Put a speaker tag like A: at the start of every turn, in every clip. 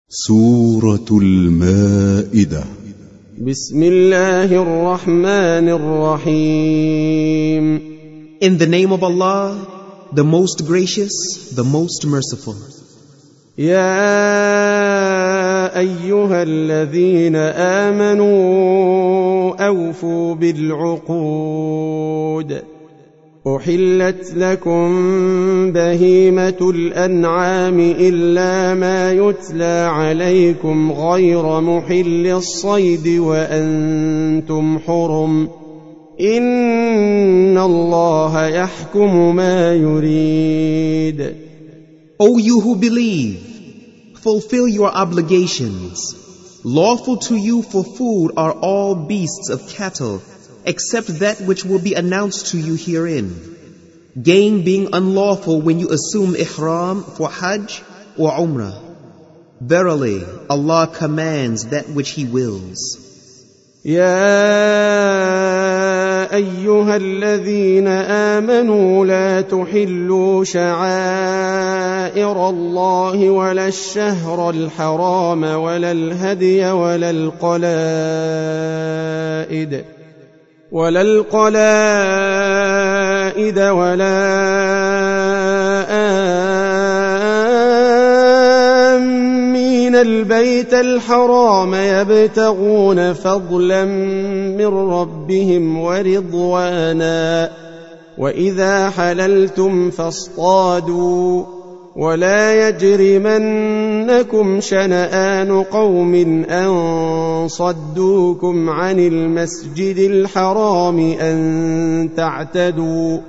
A: سورة المائدة.
B: بسم الله الرحمن الرحيم.
C: In the name of Allah, the most gracious, the most merciful.
B: يا أيها الذين آمنوا أوفوا بالعقود. أحلت لكم بهيمة الأنعام إلا ما يتلى عليكم غير محل الصيد وأنتم حرم إن الله يحكم ما يريد.
C: O you who believe, fulfill your obligations. Lawful to you for food are all beasts of cattle, except that which will be announced to you herein. Game being unlawful when you assume ihram for Hajj or Umrah. Verily, Allah commands that which He wills.
B: يا أيها الذين آمنوا لا تحلوا شعائر الله ولا الشهر الحرام ولا الهدي ولا القلائد ولا آمين البيت الحرام يبتغون فضلا من ربهم ورضوانا وإذا حللتم فاصطادوا ولا يجرمنكم شنآن قوم أن صدوكم عن المسجد الحرام أن تعتدوا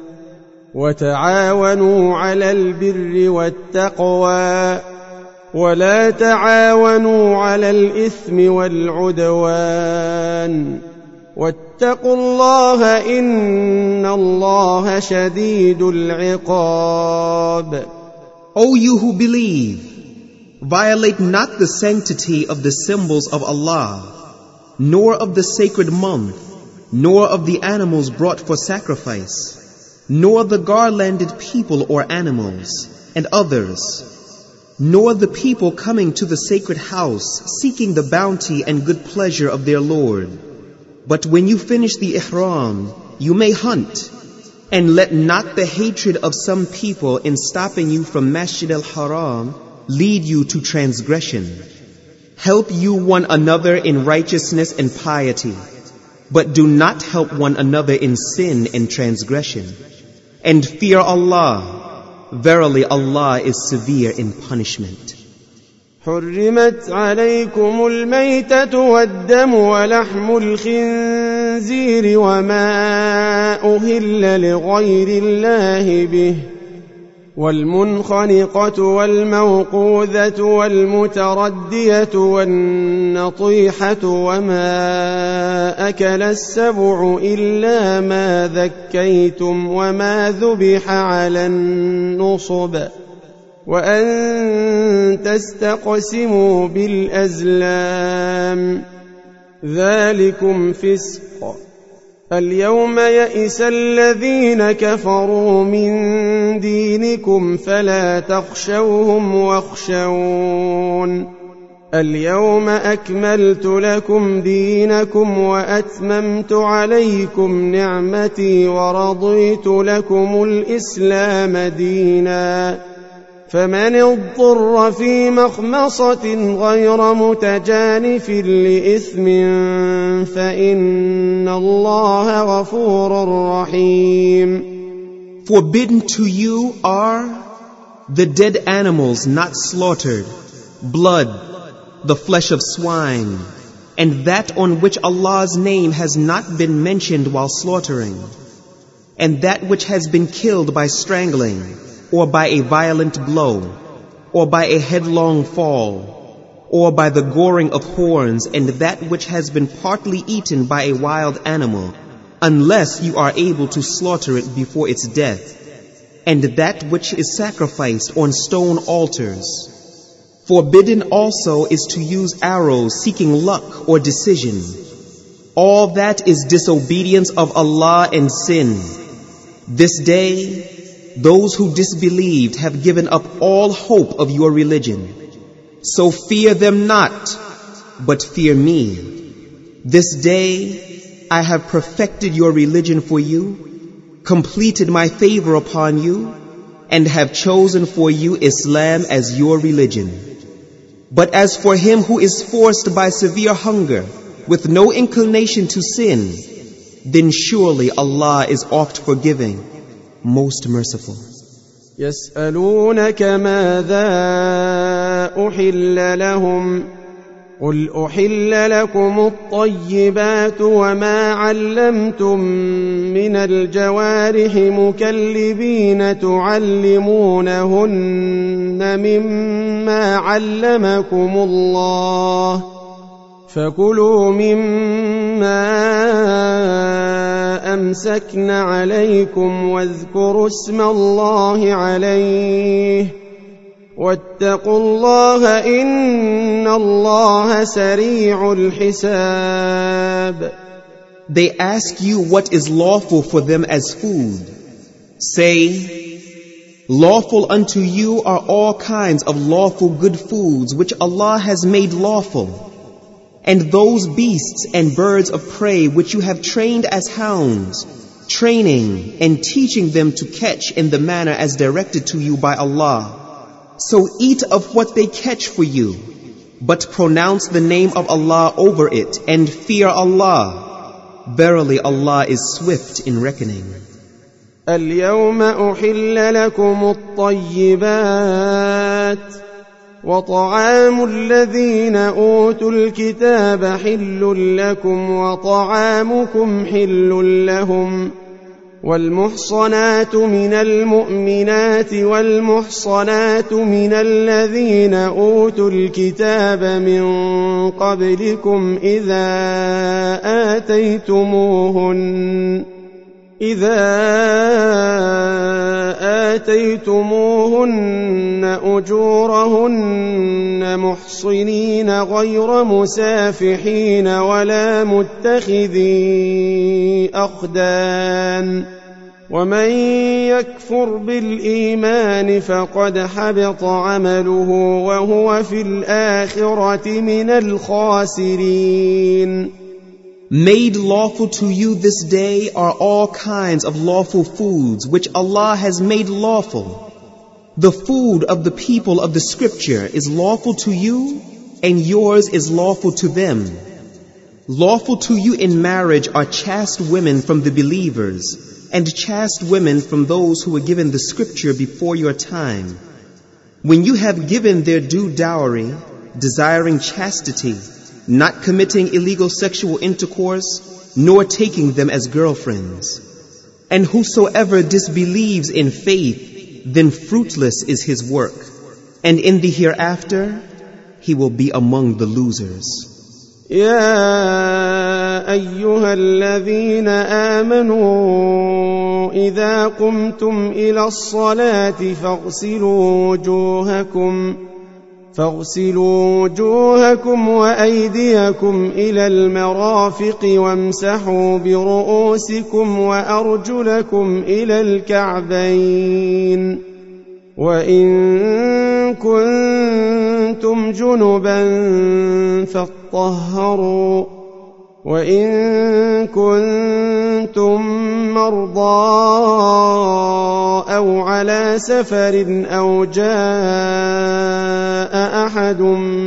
B: وتعاونوا على البر والتقوى ولا تعاونوا على الإثم والعدوان واتقوا الله إن الله شديد العقاب.
C: O you who believe, violate not the sanctity of the symbols of Allah, nor of the sacred month, nor of the animals brought for sacrifice, nor the garlanded people or animals, and others, nor the people coming to the sacred house, seeking the bounty and good pleasure of their Lord. But when you finish the ihram, you may hunt. And let not the hatred of some people in stopping you from Masjid al-Haram lead you to transgression. Help you one another in righteousness and piety, but do not help one another in sin and transgression. And fear Allah. Verily Allah is severe in punishment.
B: حرمت عليكم الميتة والدم ولحم الخنزير وما أهل لغير الله به والمنخنقة والموقوذة والمتردية والنطيحة وما أكل السبع إلا ما ذكيتم وما ذبح على النصب وأن تستقسموا بالأزلام ذلكم فسق. اليوم يئس الذين كفروا من دينكم فلا تخشوهم واخشون. اليوم أكملت لكم دينكم وأتممت عليكم نعمتي ورضيت لكم الإسلام دينا. فمن اضطر في مخمصة غير متجانف لإثم فإن الله غفور رحيم.
C: Forbidden to you are the dead animals not slaughtered, blood, the flesh of swine, and that on which Allah's name has not been mentioned while slaughtering, and that which has been killed by strangling, or by a violent blow, or by a headlong fall, or by the goring of horns, and that which has been partly eaten by a wild animal, unless you are able to slaughter it before its death, and that which is sacrificed on stone altars. Forbidden also is to use arrows seeking luck or decision. All that is disobedience of Allah and sin. This day, those who disbelieved have given up all hope of your religion. So fear them not, but fear me. This day I have perfected your religion for you, completed my favor upon you, and have chosen for you Islam as your religion. But as for him who is forced by severe hunger, with no inclination to sin, then surely Allah is oft forgiving, most merciful.
B: يسألونك ماذا أحل لهم قل أحل لكم الطيبات وما علمتم من الجوارح مكلبين تعلمونهن مما علمكم الله فكلوا مما أمسكن عليكم واذكروا اسم الله عليه واتقوا الله إن الله سريع الحساب.
C: They ask you what is lawful for them as food. Say, lawful unto you are all kinds of lawful good foods which Allah has made lawful, and those beasts and birds of prey which you have trained as hounds, training and teaching them to catch in the manner as directed to you by Allah. So eat of what they catch for you, but pronounce the name of Allah over it and fear Allah. Verily Allah is swift in reckoning.
B: اليوم أحل لكم الطيبات وطعام الذين أوتوا الكتاب حل لكم وطعامكم حل لهم والمحصنات من المؤمنات والمحصنات من الذين أوتوا الكتاب من قبلكم إذا آتيتموهن أجورهن محصنين غير مسافحين ولا متخذي أخدان ومن يكفر بالإيمان فقد حبط عمله وهو في الآخرة من الخاسرين.
C: Made lawful to you this day are all kinds of lawful foods which Allah has made lawful. The food of the people of the scripture is lawful to you, and yours is lawful to them. Lawful to you in marriage are chaste women from the believers, and chaste women from those who were given the scripture before your time. When you have given their due dowry, desiring chastity, not committing illegal sexual intercourse, nor taking them as girlfriends. And whosoever disbelieves in faith, then fruitless is his work, and in the hereafter he will be among the losers.
B: يا أيها الذين آمنوا إذا قمتم إلى الصلاة فاغسلوا وجوهكم وأيديكم إلى المرافق وامسحوا برؤوسكم وأرجلكم إلى الكعبين وإن كنتم جنبا فاطهروا وإن كنتم مرضى أو على سفر أو جاء أحد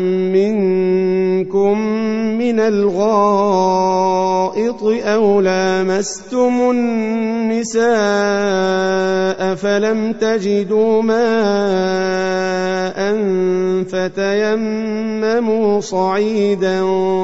B: منكم من الغائط أو لامستم النساء فلم تجدوا ماء فتيمموا صعيدا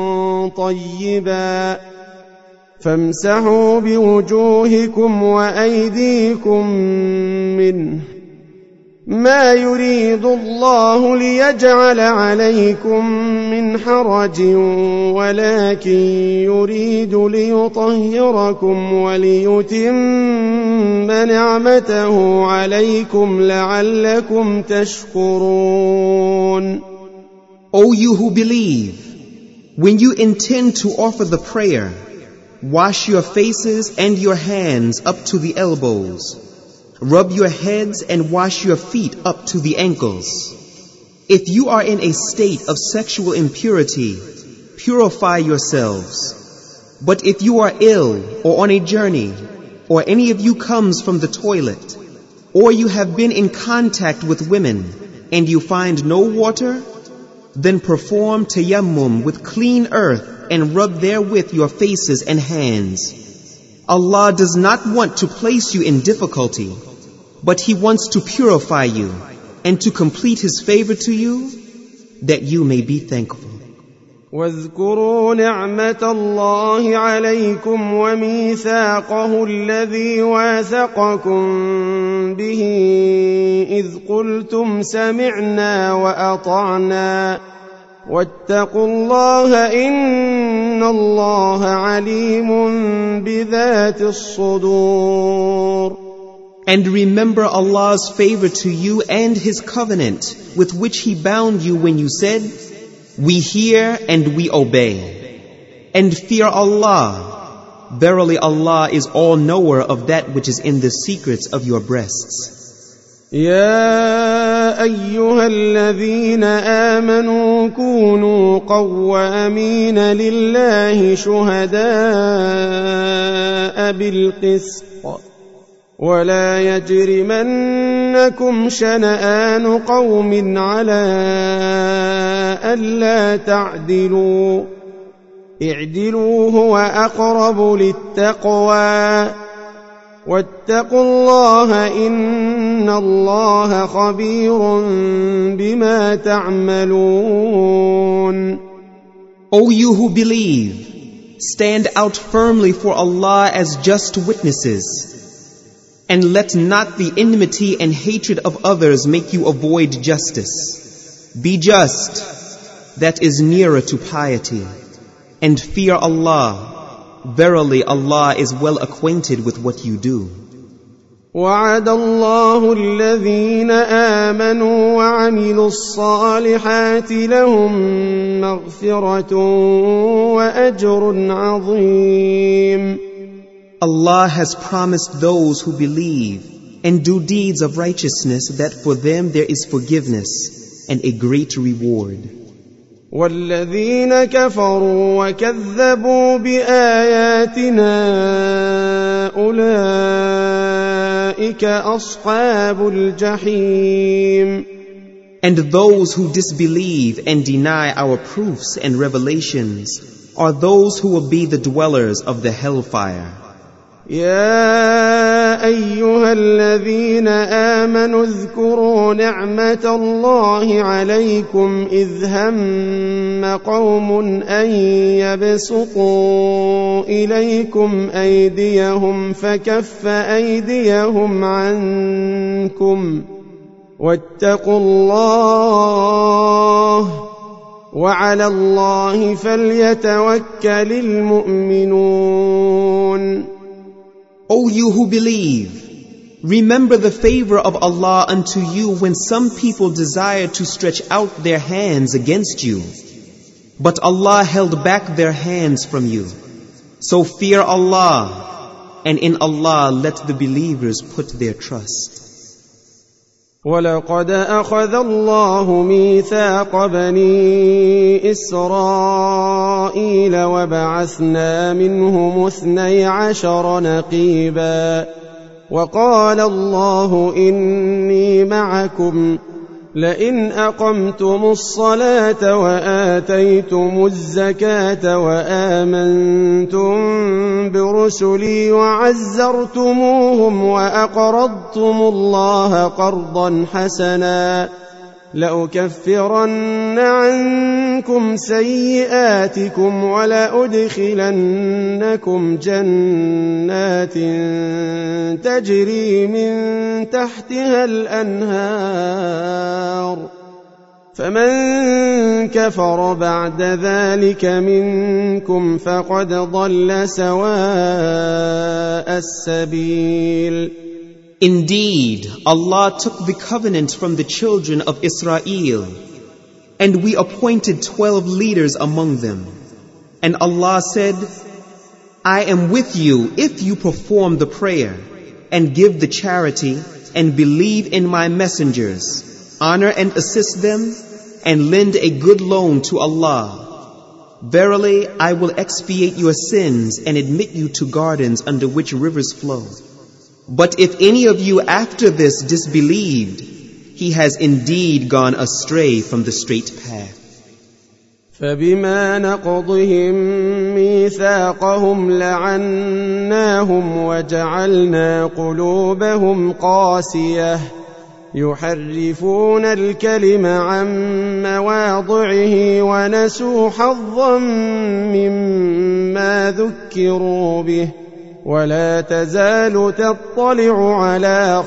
B: طيبا فامسحوا بوجوهكم وأيديكم منه ما يريد الله ليجعل عليكم من حرج ولكن يريد ليطهركم وليتم نعمته عليكم لعلكم تشكرون.
C: O you who believe, when you intend to offer the prayer, wash your faces and your hands up to the elbows. Rub your heads and wash your feet up to the ankles. If you are in a state of sexual impurity, purify yourselves. But if you are ill or on a journey, or any of you comes from the toilet, or you have been in contact with women, and you find no water, then perform tayammum with clean earth and rub therewith your faces and hands. Allah does not want to place you in difficulty, but He wants to purify you and to complete His favor to you, that you may be thankful.
B: واذكروا نعمة الله عليكم وميثاقه الذي واثقكم به إذ قلتم سمعنا وأطعنا واتقوا الله إن الله عليم بذات الصدور.
C: And remember Allah's favor to you and His covenant with which He bound you when you said, "We hear and we obey." And fear Allah. Verily Allah is all-knower of that which is in the secrets of your breasts.
B: يا أيها الذين آمنوا كونوا قوامين لله شهداء بالقسط ولا يجرمنكم شنآن قوم على ألا تعدلوا اعدلوا هو أقرب للتقوى واتقوا الله إن الله خبير بما تعملون.
C: O you who believe, stand out firmly for Allah as just witnesses. And let not the enmity and hatred of others make you avoid justice. Be just, that is nearer to piety. And fear Allah. Verily Allah is well acquainted with what you do.
B: وعد الله الذين آمنوا وعملوا الصالحات لهم مغفرة وأجر عظيم.
C: Allah has promised those who believe and do deeds of righteousness that for them there is forgiveness and a great reward.
B: والذين كفروا وكذبوا بآياتنا أولئك أصحاب الجحيم.
C: And those who disbelieve and deny our proofs and revelations are those who will be the dwellers of the hellfire.
B: يا أيها الذين آمنوا اذكروا نعمة الله عليكم إذ هم قوم أن يبسطوا إليكم أيديهم فكف أيديهم عنكم واتقوا الله وعلى الله فليتوكل المؤمنون.
C: O you who believe, remember the favor of Allah unto you when some people desired to stretch out their hands against you. But Allah held back their hands from you. So fear Allah, and in Allah let the believers put their trust.
B: ولقد أخذ الله ميثاق بني إسرائيل وبعثنا منهم 12 نقيبا وقال الله إني معكم لئن أقمتم الصلاة وآتيتم الزكاة وآمنتم برسلي وعزرتموهم وأقرضتم الله قرضا حسنا لأكفرن عنكم سيئاتكم ولأدخلنكم جنات تجري من تحتها الأنهار فمن كفر بعد ذلك منكم فقد ضل سواء السبيل.
C: Indeed, Allah took the covenant from the children of Israel, and we appointed 12 leaders among them. And Allah said, I am with you if you perform the prayer, and give the charity, and believe in my messengers, honor and assist them, and lend a good loan to Allah. Verily, I will expiate your sins and admit you to gardens under which rivers flow. But if any of you after this disbelieved, he has indeed gone astray from the straight path.
B: فبما نقضهم ميثاقهم لعناهم وجعلنا قلوبهم قاسية يحرفون الكلم عن مواضعه ونسوا حظا مما ذكروا به ولا تزال تطلع على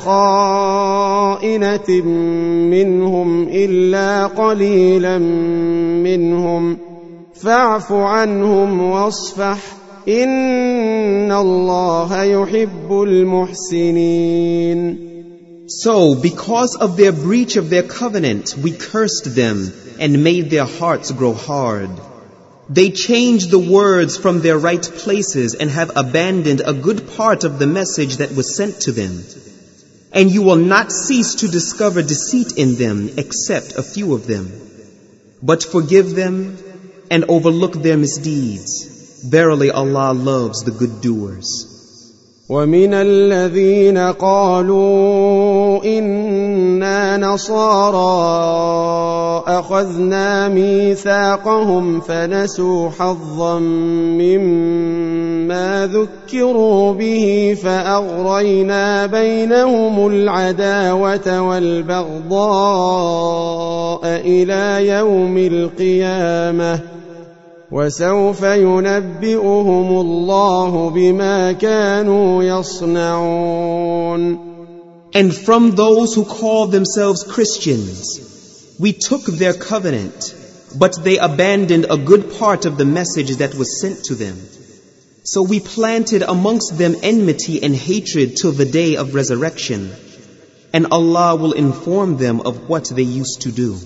B: خائنة منهم إلا قليلا منهم فاعف عنهم واصفح إن الله يحب المحسنين.
C: So, because of their breach of their covenant, we cursed them and made their hearts grow hard. They changed the words from their right places and have abandoned a good part of the message that was sent to them. And you will not cease to discover deceit in them except a few of them. But forgive them and overlook their misdeeds. Verily Allah loves the good doers.
B: ومن الذين قالوا إنا نصارى أخذنا ميثاقهم فنسوا حظا مما ذكروا به فأغرينا بينهم العداوة والبغضاء إلى يوم القيامة وسوف ينبئهم الله بما كانوا يصنعون.
C: And from those who call themselves Christians, we took their covenant, but they abandoned a good part of the message that was sent to them. So we planted amongst them enmity and hatred till the day of resurrection, and Allah will inform them of what they used to do.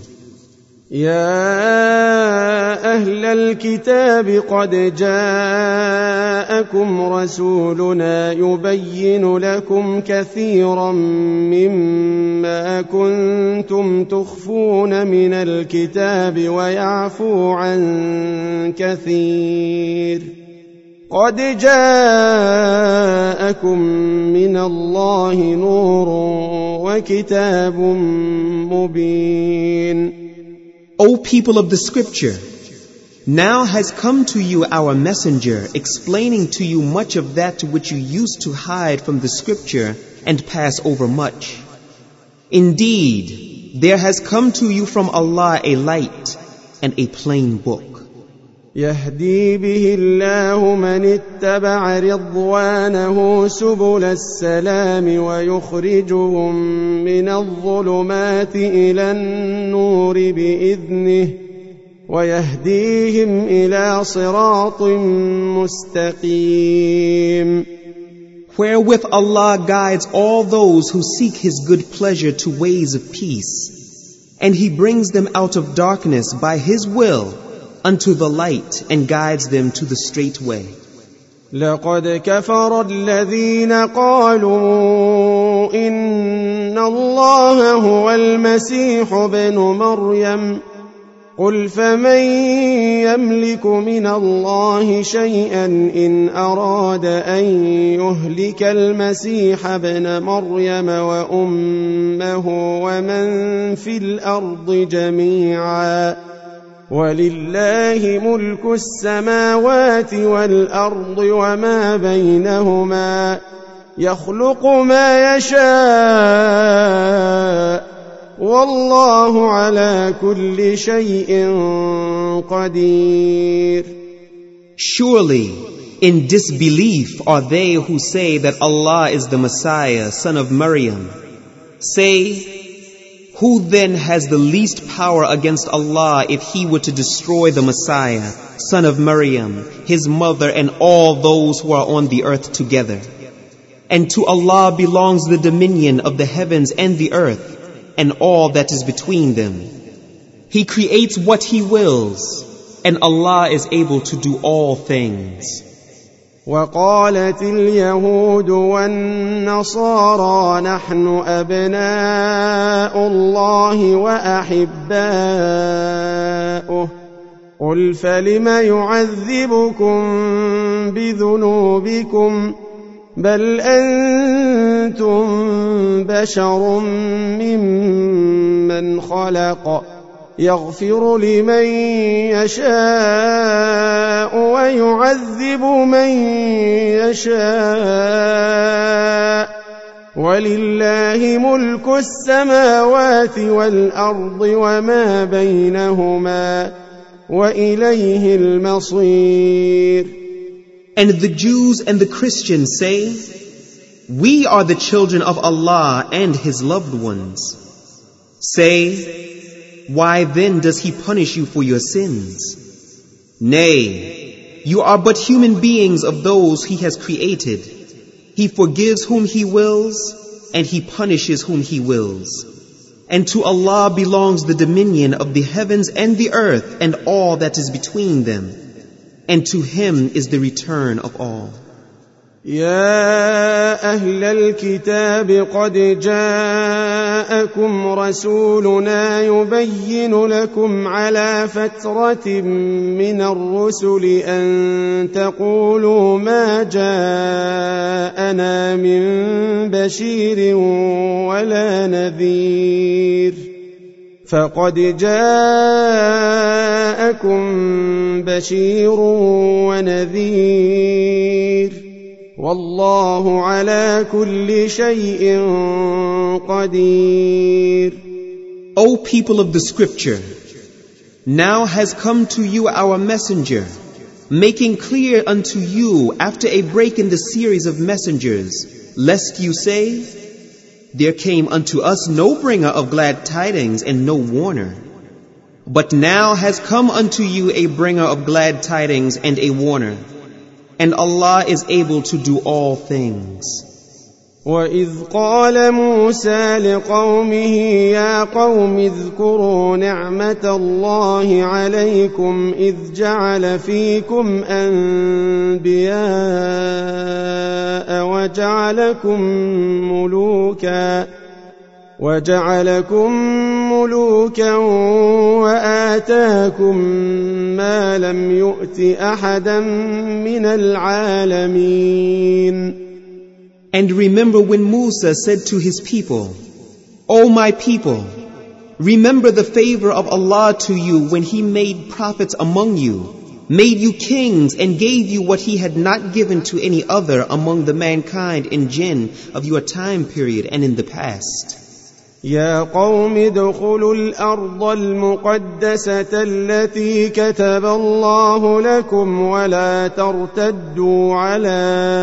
B: يا أهل الكتاب قد جاءكم رسولنا يبين لكم كثيرا مما كنتم تخفون من الكتاب ويعفو عن كثير قد جاءكم من الله نور وكتاب مبين.
C: O people of the scripture, now has come to you our messenger, explaining to you much of that which you used to hide from the scripture and pass over much. Indeed, there has come to you from Allah a light and a plain book.
B: يهدي به الله من اتبع رضوانه سبل السلام ويخرجهم من الظلمات إلى النور بإذنه ويهديهم إلى صراط مستقيم.
C: Wherewith Allah guides all those who seek His good pleasure to ways of peace, and He brings them out of darkness by His will unto the light and guides them to the straight way.
B: لقد كفر الذين قالوا إن الله هو المسيح ابن مريم قل فمن يملك من الله شيئا إن أراد أن يهلك المسيح ابن مريم وأمه ومن في الأرض جميعا ولله ملك السماوات والأرض وما بينهما يخلق ما يشاء والله على كل شيء قدير.
C: Surely, in disbelief are they who say that Allah is the Messiah, son of Maryam. Say, who then has the least power against Allah if He were to destroy the Messiah, son of Maryam, His mother, and all those who are on the earth together? And to Allah belongs the dominion of the heavens and the earth, and all that is between them. He creates what He wills, and Allah is able to do all things.
B: وقالت اليهود والنصارى نحن أبناء الله وأحباؤه قل فلم يعذبكم بذنوبكم بل أنتم بشر ممن خلق يغفر لمن يشاء ويعذب من يشاء ولله ملك السماوات والأرض وما بينهما وإليه المصير.
C: And the Jews and the Christians say, we are the children of Allah and His loved ones. Say, why then does He punish you for your sins? Nay, you are but human beings of those He has created. He forgives whom He wills, and He punishes whom He wills. And to Allah belongs the dominion of the heavens and the earth and all that is between them. And to Him is the return of all.
B: يا أهل الكتاب قد جاءكم رسولنا يبين لكم على فترة من الرسل أن تقولوا ما جاءنا من بشير ولا نذير فقد جاءكم بشير ونذير والله على كل شيء قدير.
C: O people of the scripture, now has come to you our messenger, making clear unto you after a break in the series of messengers, lest you say, there came unto us no bringer of glad tidings and no warner. But now has come unto you a bringer of glad tidings and a warner. And Allah is able to do all things.
B: وَإِذْ قَالَ مُوسَى لِقَوْمِهِ يَا قَوْمِ اذْكُرُوا نِعْمَةَ اللَّهِ عَلَيْكُمْ إِذْ جَعَلَ فِيكُمْ أَنْبِيَاءَ وَجَعَلَكُمْ مُلُوكًا وَآتَاكُمْ مَا لَمْ يُؤْتِ أَحَدًا مِنَ الْعَالَمِينَ.
C: And remember when Musa said to his people, O my people, remember the favor of Allah to you when He made prophets among you, made you kings and gave you what He had not given to any other among the mankind and jinn of your time period and in the past.
B: يا قوم ادخلوا الأرض المقدسة التي كتب الله لكم ولا ترتدوا على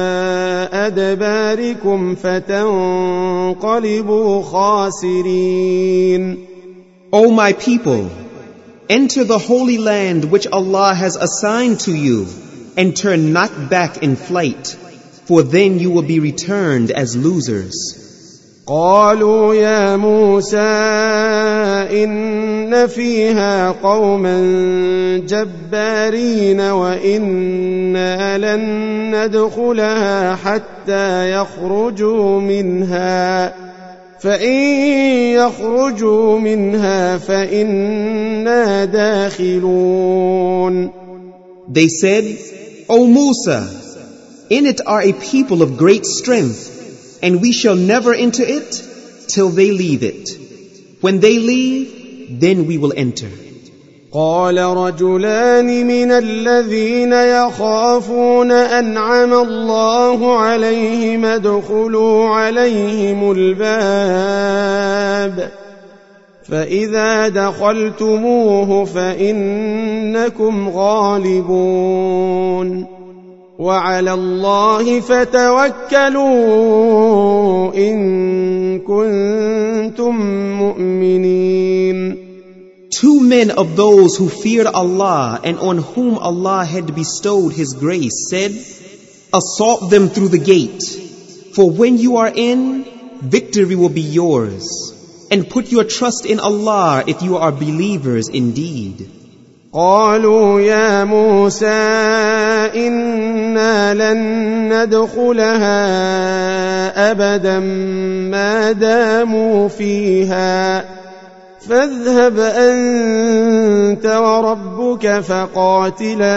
B: أدباركم فتنقلبوا خاسرين.
C: O my people, enter the holy land which Allah has assigned to you and turn not back in flight, for then you will be returned as losers.
B: قالوا يا موسى إن فيها قوما جبارين وإنا لن ندخلها حتى يخرجوا منها فإن يخرجوا منها فإنا داخلون.
C: They said, O Musa, in it are a people of great strength, and we shall never enter it till they leave it. When they leave, then we will enter.
B: قال رجلان من الذين يخافون أنعم الله عليهم ادخلوا عليهم الباب فإذا دخلتموه فإنكم غالبون وعلى الله فتوكلوا إن كنتم مؤمنين.
C: Two men of those who feared Allah and on whom Allah had bestowed His grace said, assault them through the gate, for when you are in, victory will be yours, and put your trust in Allah if you are believers indeed.
B: قالوا يا موسى إنا لن ندخلها أبدا ما داموا فيها فاذهب أنت وربك فقاتلا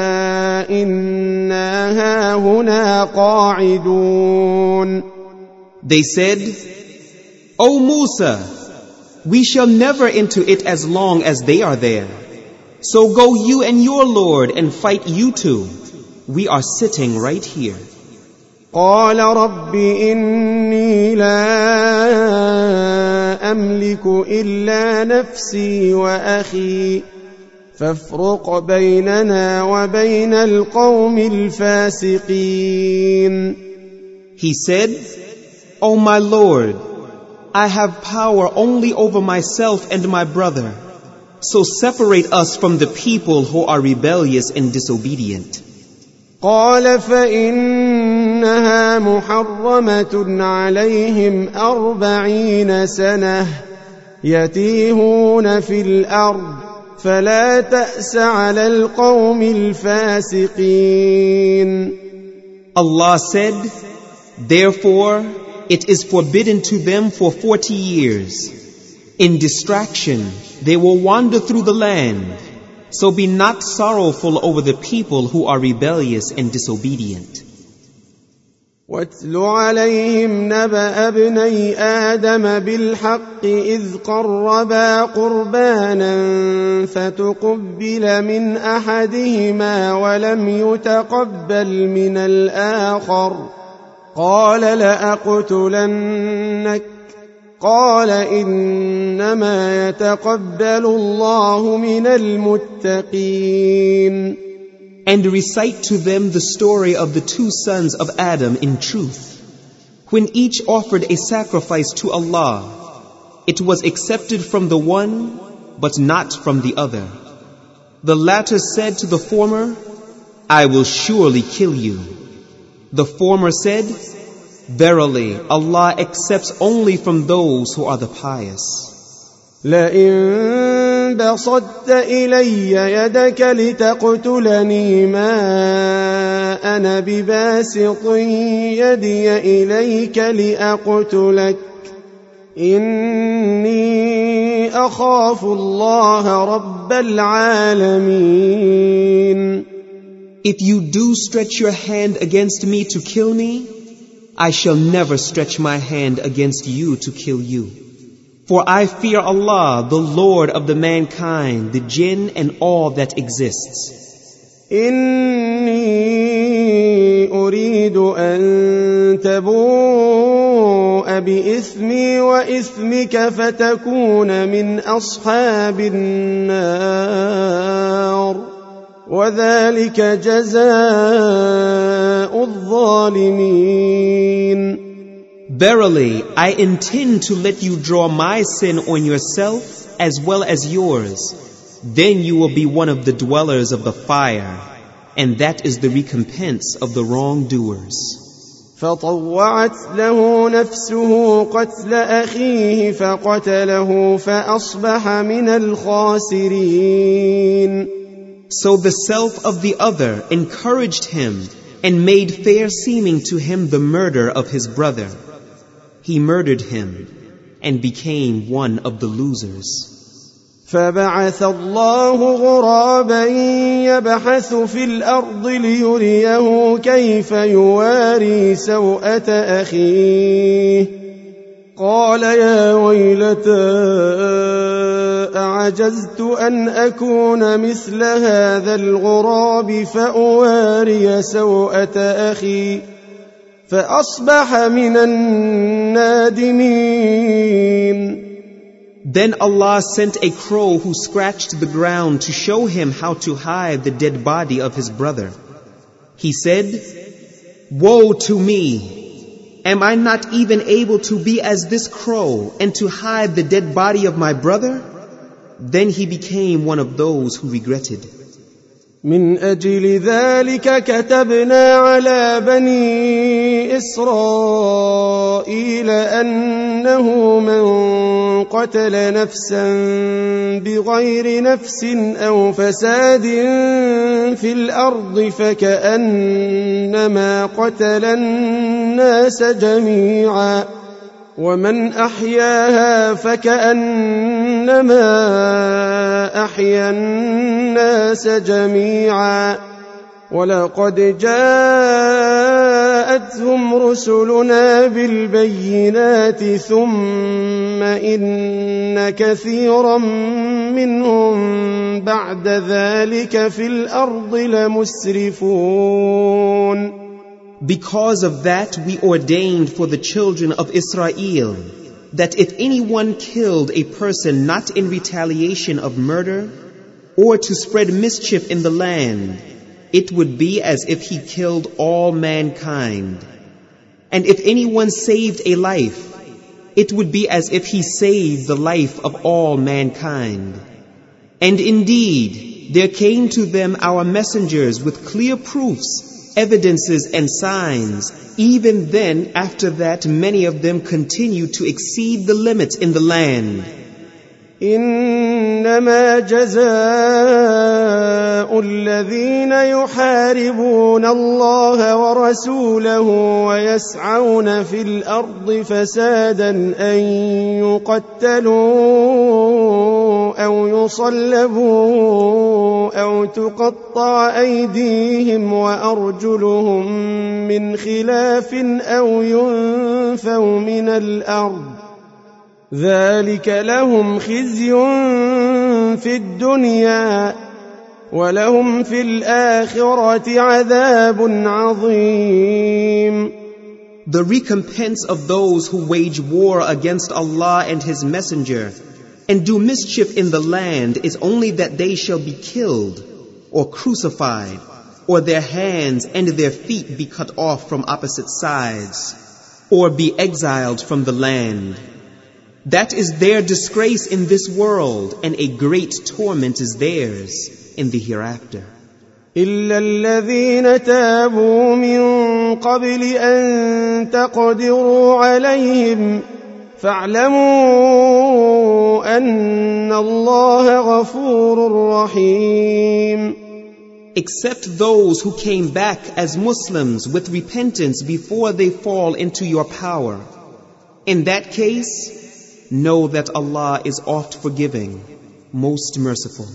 B: إنا هاهنا قاعدون.
C: They said, O Musa, we shall never enter it as long as they are there. So go you and your Lord and fight you two. We are sitting right here.
B: قال رب إني لا أملك إلا نفسي وأخي فافرق بيننا وبين القوم الفاسقين.
C: He said, O my Lord, I have power only over myself and my brother. So separate us from the people who are rebellious and disobedient.
B: قال فإنها محرمة عليهم 40 سنة يتيهون في الأرض فلا تأس على القوم الفاسقين.
C: Allah said, therefore it is forbidden to them for 40 years. In distraction they will wander through the land. So be not sorrowful over the people who are rebellious and disobedient.
B: واتل عليهم نبأ ابني آدم بالحق إذ قربا قربانا فتقبل من أحدهما ولم يتقبل من الآخر قال لأقتلنك قال إنما يتقبل الله من المتقين.
C: And recite to them the story of the two sons of Adam in truth. When each offered a sacrifice to Allah, it was accepted from the one, but not from the other. The latter said to the former, I will surely kill you. The former said, verily, Allah accepts only from those who are the pious.
B: لئن بسطت إلي يدك لتقتلني ما أنا بباسط يدي إليك لأقتلك إني أخاف الله رب العالمين.
C: If you do stretch your hand against me to kill me, I shall never stretch my hand against you to kill you. For I fear Allah, the Lord of the mankind, the jinn and all that exists.
B: إني أريد أن تبوء بإثمي وإثمك فتكون من أصحاب النار وذلك جزاء الظالمين.
C: Verily, I intend to let you draw my sin on yourself as well as yours. Then you will be one of the dwellers of the fire, and that is the recompense of the wrongdoers.
B: فطوعت له نفسه قتل أخيه فقتله فأصبح من الخاسرين.
C: So the self of the other encouraged him and made fair seeming to him the murder of his brother. He murdered him and became one of the losers.
B: فبعث الله غرابا يبحث في الأرض ليريه كيف يواري سوءة أخيه قال يا ويلتى أعجزت أن أكون مثل هذا الغراب فأواري سوءة أخي فأصبح من النادمين.
C: Then Allah sent a crow who scratched the ground to show him how to hide the dead body of his brother. He said, Woe to me! Am I not even able to be as this crow and to hide the dead body of my brother? Then he became one of those who regretted.
B: من أجل ذلك كتبنا على بني إسرائيل أنه أنه من قتل نفسا بغير نفس أو فساد في الأرض فكأنما قتل الناس جميعا ومن أحياها فكأنما أحيا الناس جميعا ولقد جاءتهم رسلنا بالبينات ثم إن كثيرا منهم بعد ذلك في الأرض لمسرفون.
C: Because of that we ordained for the children of Israel that if anyone killed a person not in retaliation of murder or to spread mischief in the land, it would be as if he killed all mankind. And if anyone saved a life, it would be as if he saved the life of all mankind. And indeed, there came to them our messengers with clear proofs, evidences and signs. Even then, after that, many of them continued to exceed the limits in the land.
B: إنما جزاء الذين يحاربون الله ورسوله ويسعون في الأرض فسادا أن يقتلوا أو يصلبوا أو تقطع أيديهم وأرجلهم من خلاف أو ينفوا من الأرض ذلك لهم خزي في الدنيا ولهم في الآخرة عذاب عظيم.
C: The recompense of those who wage war against Allah and His Messenger and do mischief in the land is only that they shall be killed or crucified, or their hands and their feet be cut off from opposite sides, or be exiled from the land. That is their disgrace in this world, and a great torment is theirs in the hereafter.
B: إلا الذين تابوا من قبل أن تقدروا عليهم فاعلموا أن الله غفور رحيم.
C: Except those who came back as Muslims with repentance before they fall into your power. In that case, know that Allah is oft forgiving, most merciful.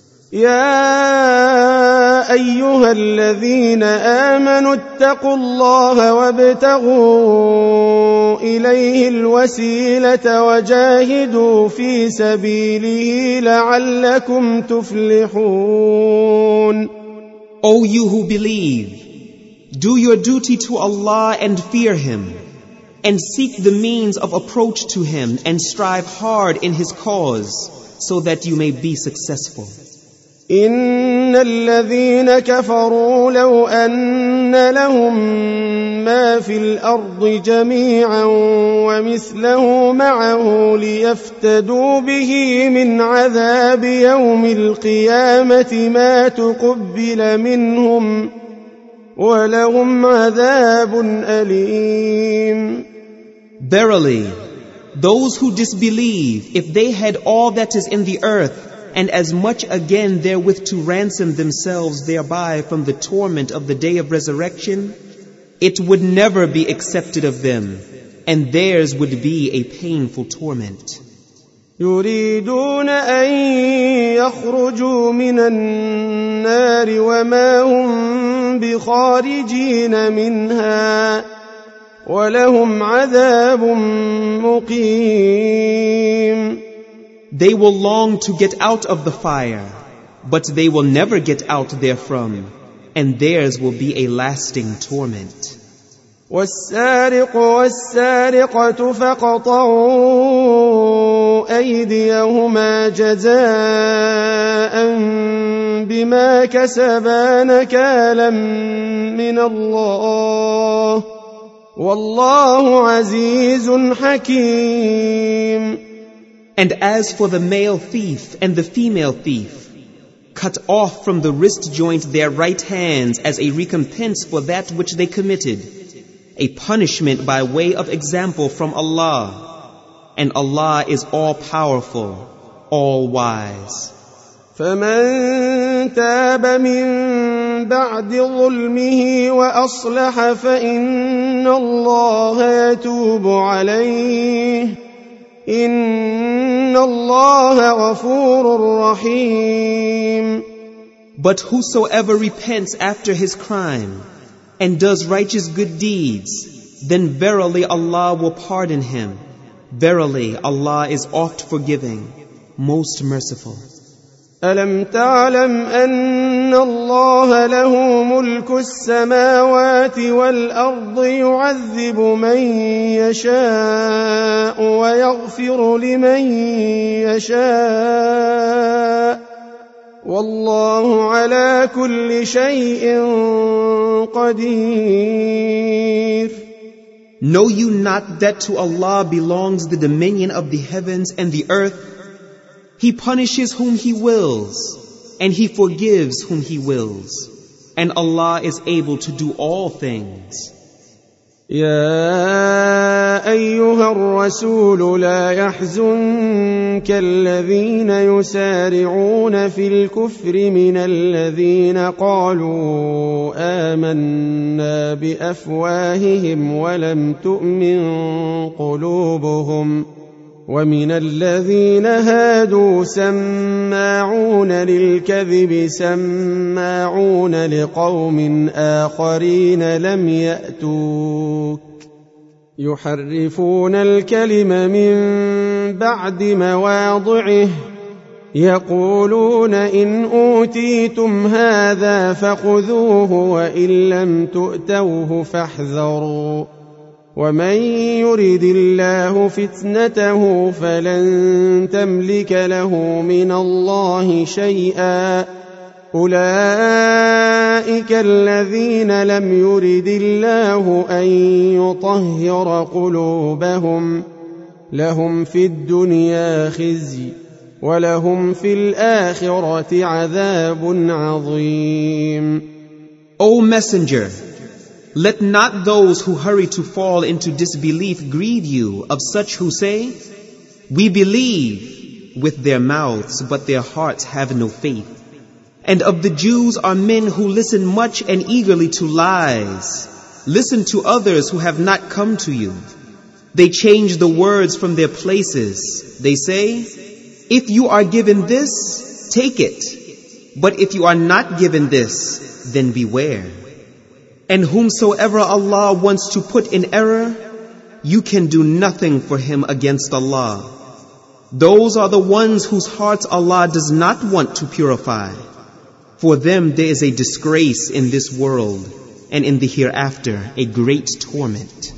B: يا أيها الذين آمنوا اتقوا الله وابتغوا إليه الوسيلة وجاهدوا في سبيله لعلكم تفلحون.
C: O you who believe, do your duty to Allah and fear Him, and seek the means of approach to Him and strive hard in His cause so that you may be successful.
B: إن الذين كفروا لو أن لهم ما في الأرض جميعا ومثله معه ليفتدوا به من عذاب يوم القيامة ما تقبل منهم ولهم عذاب أليم.
C: Verily, those who disbelieve, if they had all that is in the earth, and as much again therewith to ransom themselves thereby from the torment of the day of resurrection, it would never be accepted of them, and theirs would be a painful torment.
B: يريدون أن يخرجوا من النار وما هم بخارجين منها ولهم عذاب مقيم.
C: They will long to get out of the fire, but they will never get out therefrom, and theirs will be a lasting torment.
B: والسارق والسارقة فاقطعوا أيديهما جزاء بما كسبا نكالا من الله والله عزيز حكيم.
C: And as for the male thief and the female thief, cut off from the wrist joint their right hands as a recompense for that which they committed, a punishment by way of example from Allah. and Allah is all-powerful, all-wise.
B: فمن تاب من بعد ظلمه وأصلح فإن الله يتوب عليه إن الله غفور رحيم.
C: But whosoever repents after his crime and does righteous good deeds, then verily Allah will pardon him. Verily Allah is oft forgiving, most merciful.
B: ألم تعلم أن الله له ملك السماوات والأرض يعذب من يشاء ويغفر لمن يشاء والله على كل شيء قدير.
C: Know you not that to Allah belongs the dominion of the heavens and the earth? He punishes whom He wills, and He forgives whom He wills. And Allah is able to do all things.
B: يا أيها الرسول لا يحزنك الذين يسارعون في الكفر من الذين قالوا آمنا بأفواههم ولم تؤمن قلوبهم ومن الذين هادوا سماعون للكذب سماعون لقوم آخرين لم يأتوك يحرفون الكلم من بعد مواضعه يقولون إن أوتيتم هذا فخذوه وإن لم تؤتوه فاحذروا ومن يرد الله فتنته فلن تملك له من الله شيئا أولئك الذين لم يرد الله أن يطهر قلوبهم لهم في الدنيا خزي ولهم في الآخرة عذاب عظيم.
C: O Messenger, let not those who hurry to fall into disbelief grieve you of such who say, "We believe," with their mouths, but their hearts have no faith. And of the Jews are men who listen much and eagerly to lies. Listen to others who have not come to you. They change the words from their places. They say, "If you are given this, take it. But if you are not given this, then beware." And whomsoever Allah wants to put in error, you can do nothing for him against Allah. Those are the ones whose hearts Allah does not want to purify. For them there is a disgrace in this world, and in the hereafter a great torment.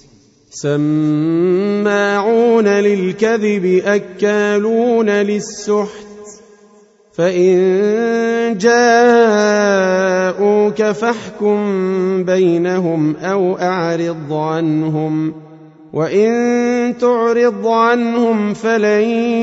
B: سماعون للكذب أكالون للسحت فإن جاءوك فاحكم بينهم أو أعرض عنهم وإن تعرض عنهم فلن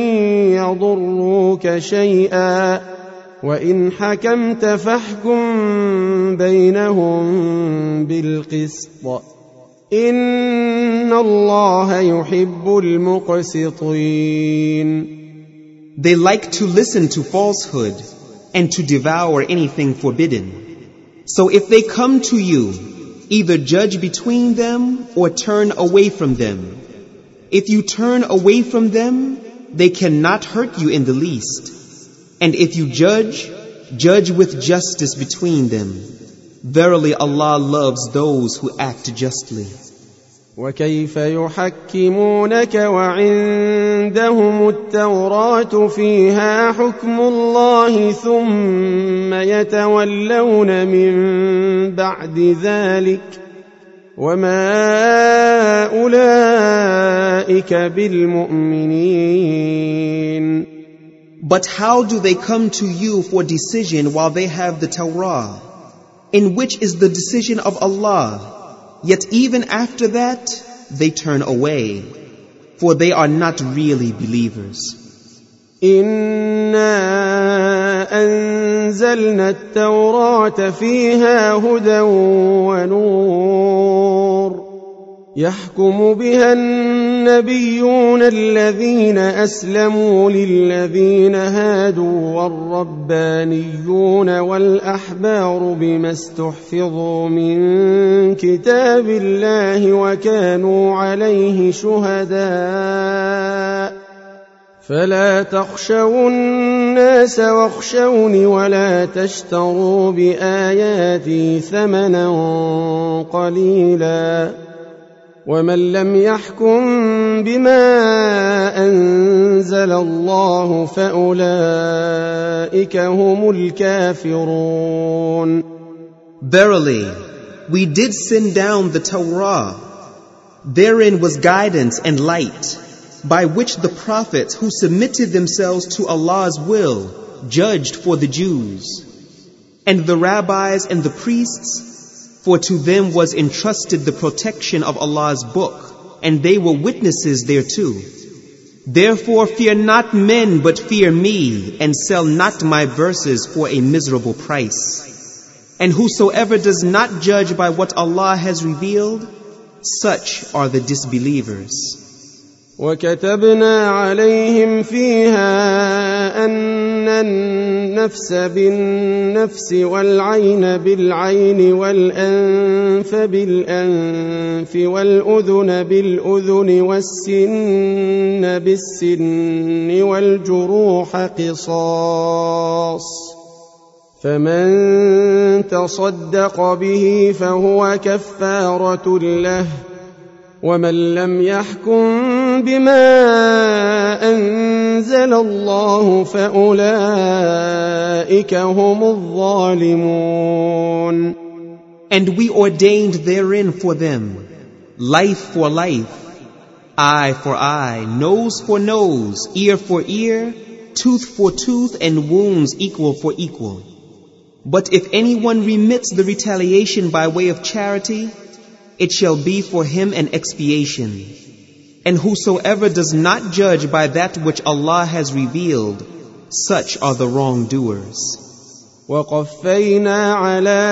B: يضروك شيئا وإن حكمت فاحكم بينهم بالقسط إن الله يحب المقسطين.
C: They like to listen to falsehood and to devour anything forbidden. So if they come to you, either judge between them or turn away from them. If you turn away from them, they cannot hurt you in the least. And if you judge, judge with justice between them. Verily Allah loves those who act justly.
B: وكيف يحكمونك وعندهم التوراة فيها حكم الله ثم يتولون من بعد ذلك وما أولئك بالمؤمنين.
C: But how do they come to you for decision while they have the Torah, in which is the decision of Allah? Yet even after that, they turn away, for they are not really believers.
B: إنا أنزلنا التوراة فيها هدى ونور يحكم بها النبيون الذين أسلموا للذين هادوا والربانيون والأحبار بما استحفظوا من كتاب الله وكانوا عليه شهداء فلا تخشوا الناس واخشوني ولا تشتروا بآياتي ثمنا قليلا ومن لم يحكم بما أنزل الله فأولئك هم الكافرون.
C: Verily, we did send down the Torah. Therein was guidance and light, by which the prophets who submitted themselves to Allah's will judged for the Jews, and the rabbis and the priests, for to them was entrusted the protection of Allah's book, and they were witnesses thereto. Therefore fear not men, but fear me, and sell not my verses for a miserable price. And whosoever does not judge by what Allah has revealed, such are the disbelievers.
B: وكتبنا عليهم فيها أن النفس بالنفس والعين بالعين والأنف بالأنف والأذن بالأذن والسن بالسن والجروح قصاص فمن تصدق به فهو كفارة له ومن لم يحكم بما أنزل الله فأولئك هم الظالمون.
C: And we ordained therein for them life for life, eye for eye, nose for nose, ear for ear, tooth for tooth, and wounds equal for equal. But if anyone remits the retaliation by way of charity, it shall be for him an expiation. And whosoever does not judge by that which Allah has revealed, such are the wrongdoers.
B: وقفينا على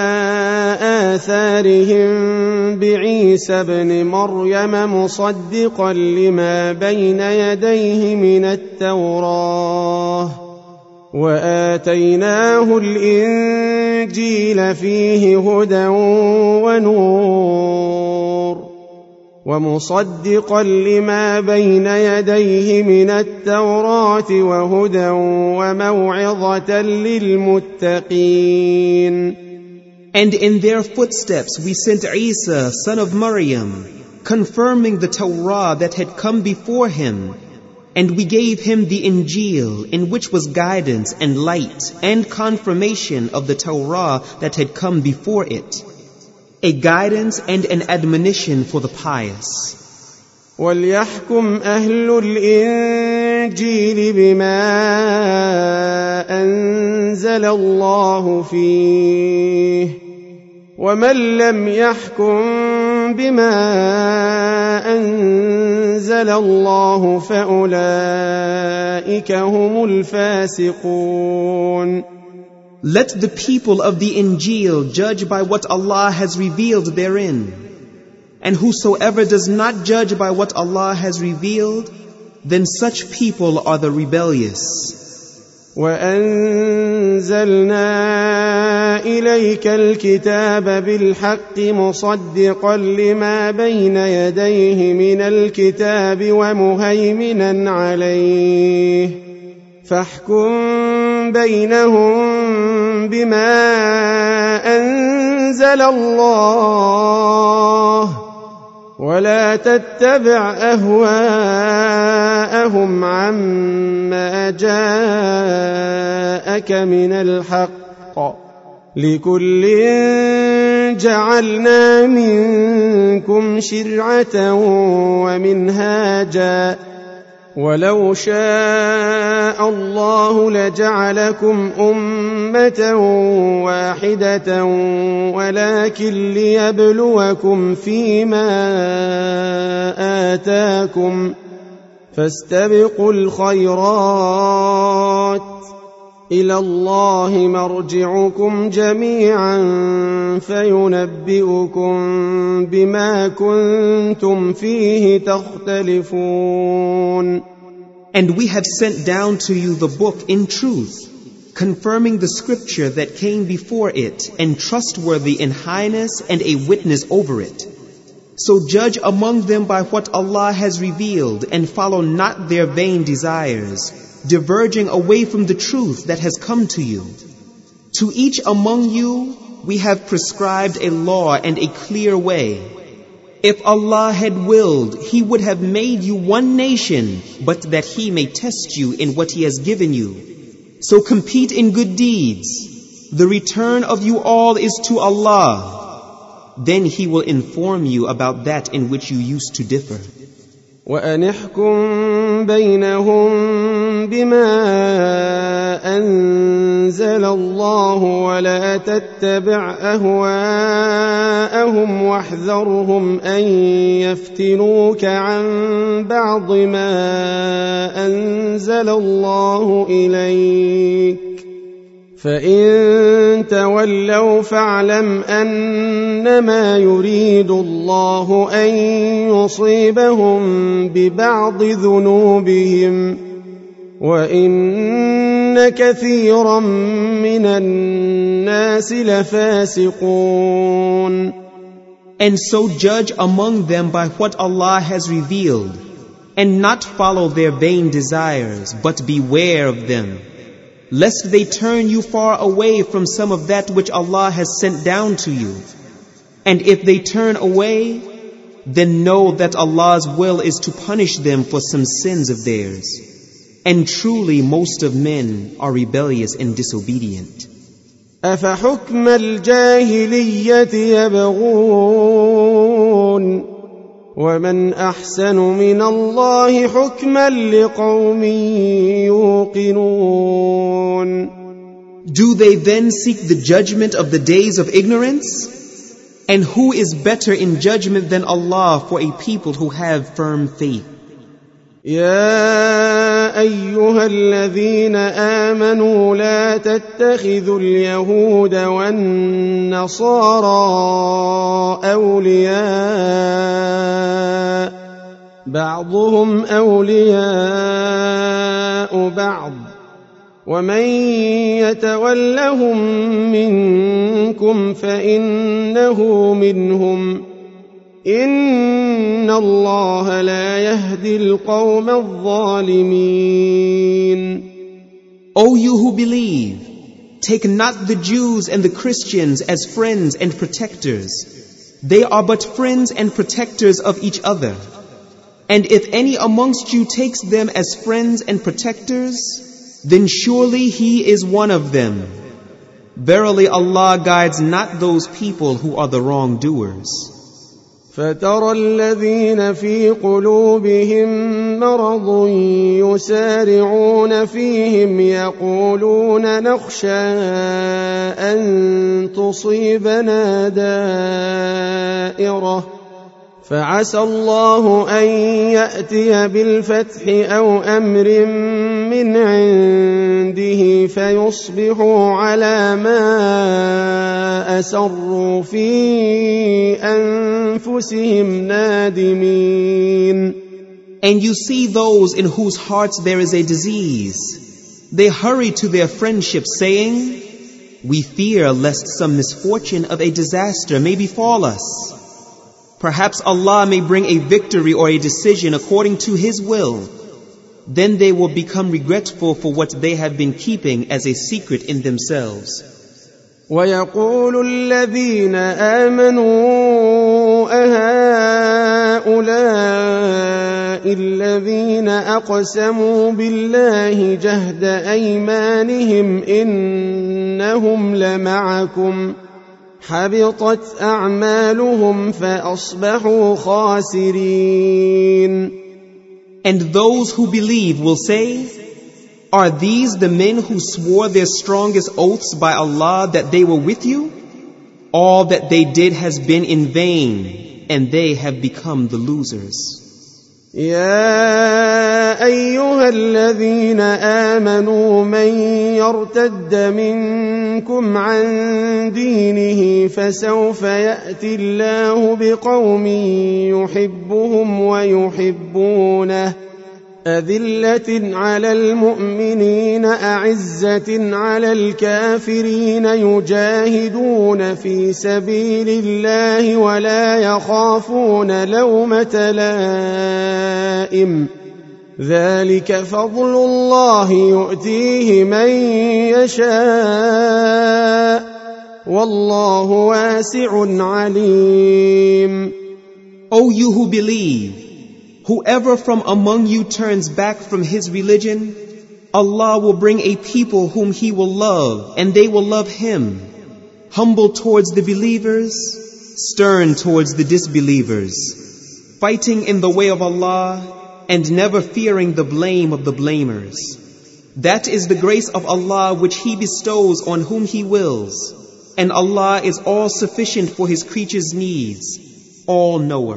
B: آثارهم بعيسى ابن مريم مصدقا لما بين يديه من التوراة وآتيناه الإنجيل فيه هدى ونور ومصدقا لما بين يديه من التوراة وهدى وموعظة للمتقين.
C: And in their footsteps we sent Isa, son of Maryam, confirming the Torah that had come before him, and we gave him the Injil, in which was guidance and light and confirmation of the Torah that had come before it, a guidance and an admonition for the pious.
B: وَلْيَحْكُمْ أَهْلُ الْإِنْجِيلِ بِمَا أَنزَلَ اللَّهُ فِيهِ وَمَنْ لَمْ يَحْكُمْ بِمَا أَنزَلَ اللَّهُ فَأُولَئِكَ هُمُ الْفَاسِقُونَ.
C: Let the people of the Injil judge by what Allah has revealed therein. And whosoever does not judge by what Allah has revealed, then such people are the rebellious.
B: وَأَنزَلْنَا إِلَيْكَ الْكِتَابَ بِالْحَقِّ مُصَدِّقًا لِمَا بَيْنَ يَدَيْهِ مِنَ الْكِتَابِ وَمُهَيْمِنًا عَلَيْهِ فَاحْكُم بَيْنَهُم بِمَا أَنزَلَ اللَّهُ ولا تتبع أهواءهم عما جاءك من الحق لكل جعلنا منكم شرعة ومنهاجا ولو شاء الله لجعلكم أمة واحدة ولكن ليبلوكم فيما آتاكم فاستبقوا الخيرات إلى الله مرجعكم جميعا فينبئكم بما كنتم فيه تختلفون.
C: And we have sent down to you the book in truth, confirming the scripture that came before it, and trustworthy in highness and a witness over it. So judge among them by what Allah has revealed, and follow not their vain desires, diverging away from the truth that has come to you. To each among you we have prescribed a law and a clear way. If Allah had willed, He would have made you one nation, but that He may test you in what He has given you. So compete in good deeds. The return of you all is to Allah. Then He will inform you about that in which you used to differ.
B: وَأَنِحْكُمْ بَيْنَهُمْ بِمَا أَنزَلَ اللَّهُ وَلَا تَتَّبِعْ أَهْوَاءَهُمْ وَاحْذَرْهُمْ أَن يَفْتِنُوكَ عَن بَعْضِ مَا أَنزَلَ اللَّهُ إِلَيْكَ فَإِن تَوَلَّوْا فَاعْلَمْ أَنَّمَا يُرِيدُ اللَّهُ أَن يُصِيبَهُم بِبَعْضِ ذُنُوبِهِمْ وَإِنَّ كَثِيرًا مِّنَ النَّاسِ لَفَاسِقُونَ.
C: And so judge among them by what Allah has revealed, and not follow their vain desires, but beware of them, lest they turn you far away from some of that which Allah has sent down to you. And if they turn away, then know that Allah's will is to punish them for some sins of theirs. And truly most of men are rebellious and disobedient.
B: أَفَحُكْمَ الْجَاهِلِيَّةِ يَبْغُونَ وَمَنْ أَحْسَنُ مِنَ اللَّهِ حُكْمًا لِقَوْمٍ يُوقِنُونَ.
C: Do they then seek the judgment of the days of ignorance? And who is better in judgment than Allah for a people who have firm faith?
B: يا أيها الذين آمنوا لا تتخذوا اليهود والنصارى أولياء بعضهم أولياء بعض ومن يتولهم منكم فإنه منهم إن الله لا يهدي القوم الظالمين.
C: O you who believe, take not the Jews and the Christians as friends and protectors. They are but friends and protectors of each other. And if any amongst you takes them as friends and protectors, then surely he is one of them. Verily Allah guides not those people who are the wrongdoers.
B: فترى الذين في قلوبهم مرض يسارعون فيهم يقولون نخشى أن تصيبنا دائرة فعسى الله أن يأتي بالفتح أو أمر من عنده فيصبحوا على ما أسروا في أنفسهم نادمين.
C: And you see those in whose hearts there is a disease. They hurry to their friendship saying, we fear lest some misfortune of a disaster may befall us. Perhaps Allah may bring a victory or a decision according to His will. Then they will become regretful for what they have been keeping as a secret in themselves.
B: وَيَقُولُ الَّذِينَ آمَنُوا أَهَؤُلَاءِ الَّذِينَ أَقْسَمُوا بِاللَّهِ جَهْدَ أَيْمَانِهِمْ إِنَّهُمْ لَمَعَكُمْ حبطت أعمالهم فأصبحوا خاسرين.
C: And those who believe will say, are these the men who swore their strongest oaths by Allah that they were with you? All that they did has been in vain, and they have become the losers.
B: يا أيها الذين آمنوا من يرتد منكم عن دينه فسوف يأتي الله بقوم يحبهم ويحبونه أذلة على المؤمنين أعزة على الكافرين يجاهدون في سبيل الله ولا يخافون لومة لائم ذلك فضل الله يؤتيه من يشاء والله واسع عليم.
C: O you who believe, whoever from among you turns back from his religion, Allah will bring a people whom He will love, and they will love Him, humble towards the believers, stern towards the disbelievers, fighting in the way of Allah, and never fearing the blame of the blamers. That is the grace of Allah which He bestows on whom He wills, and Allah is all sufficient for His creatures' needs, all knower.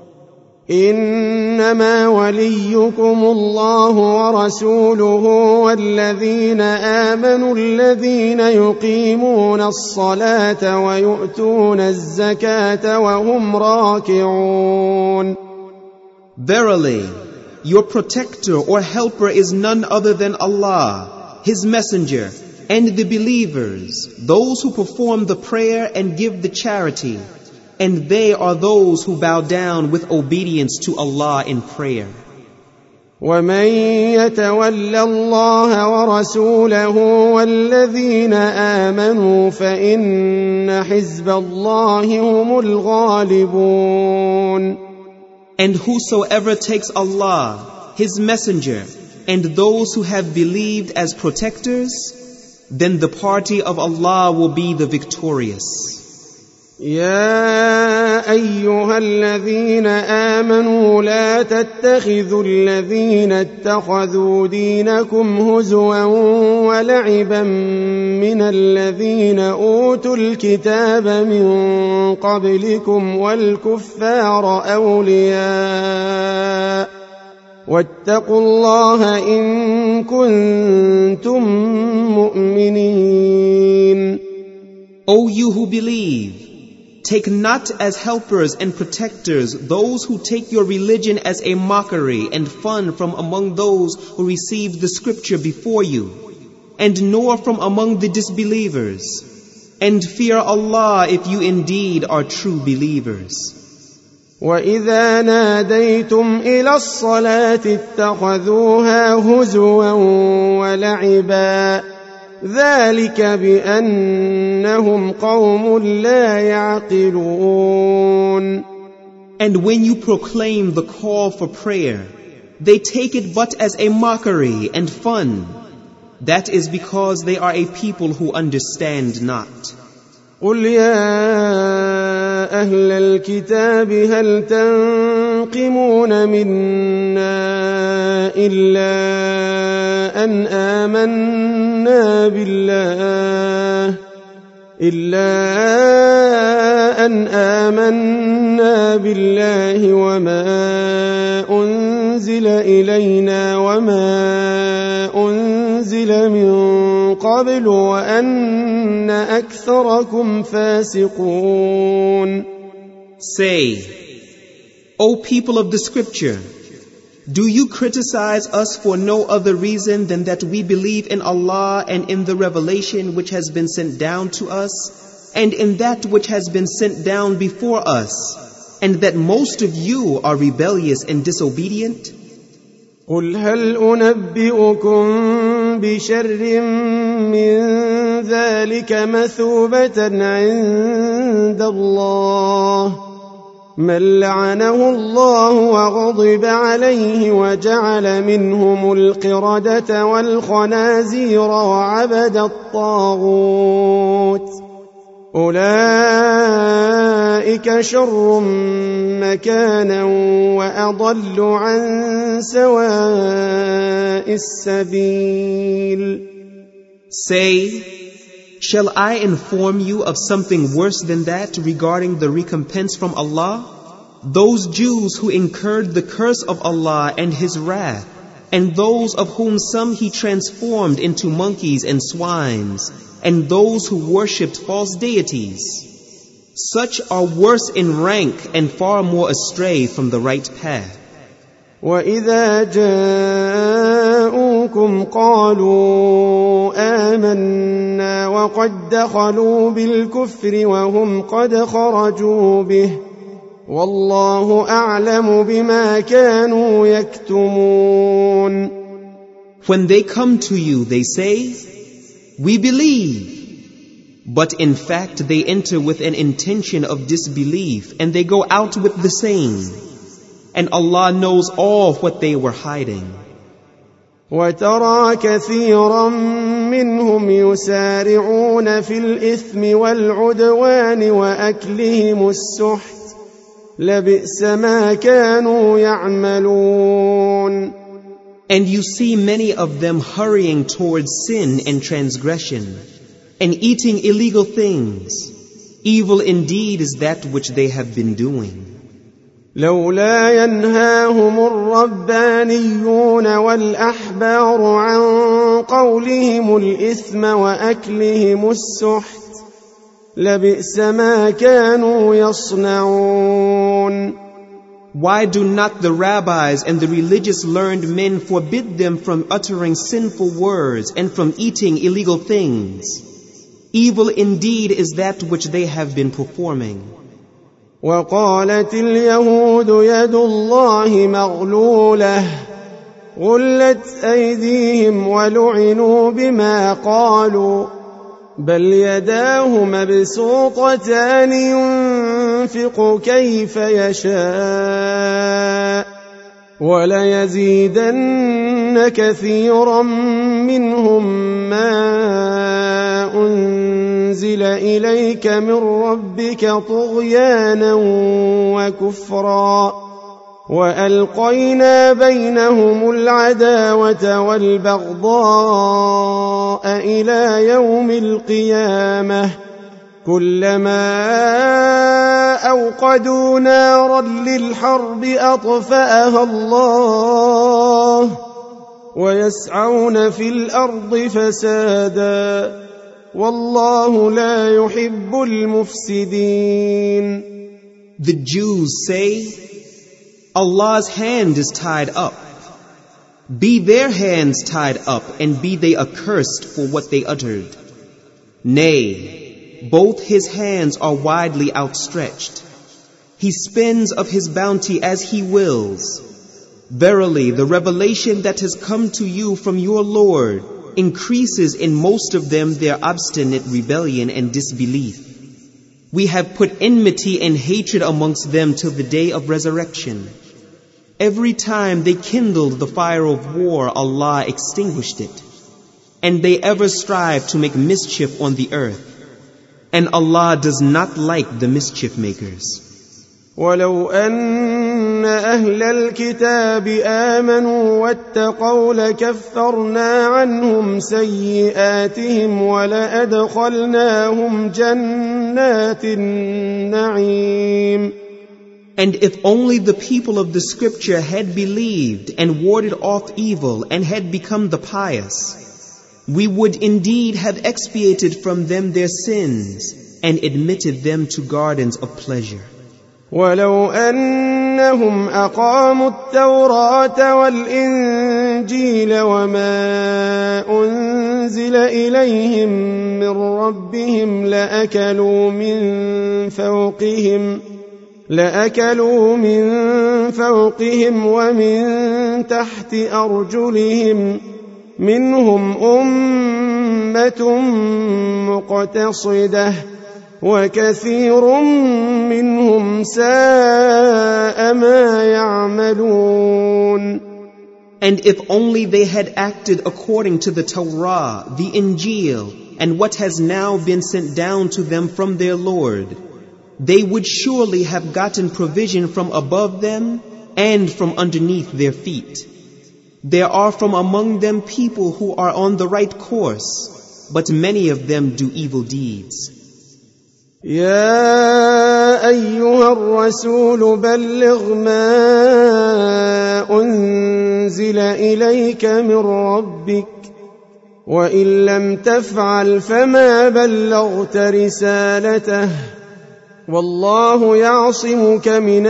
B: إنما وليكم الله ورسوله والذين آمنوا الذين يقيمون الصلاة ويؤتون الزكاة وهم راكعون.
C: Verily, your protector or helper is none other than Allah, His messenger, and the believers, those who perform the prayer and give the charity. And they are those who bow down with obedience to Allah in prayer.
B: وَمَن يَتَوَلَّ اللَّهَ وَرَسُولَهُ وَالَّذِينَ آمَنُوا فَإِنَّ حِزْبَ اللَّهِ هُمُ الْغَالِبُونَ.
C: And whosoever takes Allah, His messenger, and those who have believed as protectors, then the party of Allah will be the victorious.
B: يا أيها الذين آمنوا لا تتخذوا الذين اتخذوا دينكم هزوا ولعبا من الذين أوتوا الكتاب من قبلكم والكفار أولياء واتقوا الله إن كنتم مؤمنين.
C: O you who believe, take not as helpers and protectors those who take your religion as a mockery and fun from among those who received the scripture before you, and nor from among the disbelievers. And fear Allah if you indeed are true believers.
B: وَإِذَا نَادَيْتُمْ إِلَى الصَّلَاةِ اتَّخَذُوهَا هُزُوًا وَلَعِبًا ذلك بأنهم قوم لا يعقلون.
C: And when you proclaim the call for prayer, they take it but as a mockery and fun. That is because they are a people who understand not.
B: قل يا أهل الكتاب هل تنقمون منا إلا أن آمنا بالله وما أنزل إلينا وما أنزل من قبل وأن أكثركم فاسقون.
C: Say, O people of the scripture, do you criticize us for no other reason than that we believe in Allah and in the revelation which has been sent down to us, and in that which has been sent down before us, and that most of you are rebellious and disobedient?
B: قل هل أنبئكم بشر من ذلك مثوبة عند الله من لعنه الله وغضب عليه وجعل منهم القردة والخنازير وعبد الطاغوت أولئك شر مكانا وأضل عن سواء السبيل.
C: Say, shall I inform you of something worse than that regarding the recompense from Allah? those Jews who incurred the curse of Allah and His wrath, and those of whom some He transformed into monkeys and swines, and those who worshipped false deities. Such are worse in rank and far more astray from the right path.
B: وَإِذَا جَاءُوكُمْ قَالُوا آمَنَّا وَقَدْ دَخَلُوا بِالْكُفْرِ وَهُمْ قَدْ خَرَجُوا بِهِ وَاللَّهُ أَعْلَمُ بِمَا كَانُوا يَكْتُمُونَ.
C: When they come to you, they say, "We believe." But in fact, they enter with an intention of disbelief, and they go out with the same. And Allah knows all what they were hiding.
B: وَتَرَى كَثِيرًا مِّنْهُمْ يُسَارِعُونَ فِي الْإِثْمِ وَالْعُدْوَانِ وَأَكْلِهِمُ السُّحْتَ لَبِئْسَ مَا كَانُوا يَعْمَلُونَ.
C: And you see many of them hurrying towards sin and transgression, and eating illegal things. Evil indeed is that which they have been doing.
B: لولا ينهاهم الربانيون والأحبار عن قولهم الإثم وأكلهم السحت لبئس ما كانوا يصنعون.
C: Why do not the rabbis and the religious learned men forbid them from uttering sinful words and from eating illegal things? Evil indeed is that which they have been performing.
B: وقالت اليهود يد الله مغلولة غلت أيديهم ولعنوا بما قالوا بل يداه مبسوطتان ينفق كيف يشاء وليزيدن كثيرا منهم ما أنزل إليك من ربك طغيانا وكفرا وألقينا بينهم العداوة والبغضاء إلى يوم القيامة كلما أوقدوا نارا للحرب أطفأها الله ويسعون في الأرض فسادا والله لا يحب المفسدين.
C: The Jews say, Allah's hand is tied up. Be their hands tied up, and be they accursed for what they uttered. Nay, both His hands are widely outstretched. He spends of His bounty as He wills. Verily, the revelation that has come to you from your Lord increases in most of them their obstinate rebellion and disbelief. We have put enmity and hatred amongst them till the day of resurrection. Every time they kindled the fire of war, Allah extinguished it. And they ever strive to make mischief on the earth. And Allah does not like the mischief makers.
B: ولو أن أهل الكتاب آمنوا واتقوا لكفرنا عنهم سيئاتهم ولأدخلناهم جنات النعيم.
C: And if only the people of the scripture had believed and warded off evil and had become the pious, we would indeed have expiated from them their sins and admitted them to gardens of pleasure.
B: ولو أنهم أقاموا التوراة والإنجيل وما أنزل إليهم من ربهم لأكلوا من فوقهم ومن تحت أرجلهم منهم أمة مقتصدة وكثير منهم ساء ما يعملون.
C: And if only they had acted according to the Torah, the Injil, and what has now been sent down to them from their Lord, they would surely have gotten provision from above them and from underneath their feet. There are from among them people who are on the right course, but many of them do evil deeds.
B: يا أيها الرسول بلغ ما أنزل إليك من ربك وإن لم تفعل فما بلغت رسالته والله يعصمك من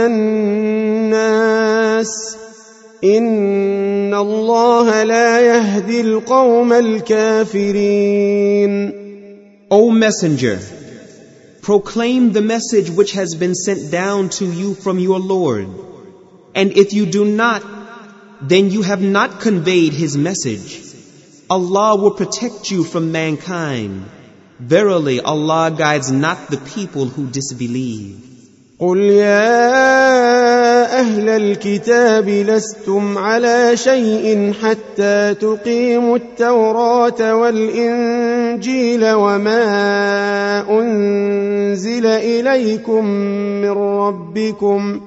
B: الناس إن الله لا يهدي القوم الكافرين.
C: O Messenger, proclaim the message which has been sent down to you from your Lord, and if you do not, then you have not conveyed His message. Allah will protect you from mankind. Verily, Allah guides not the people who disbelieve.
B: قل يا أهل الكتاب لستم على شيء حتى تقيموا التوراة والإنجيل وما أنزل إليكم من ربكم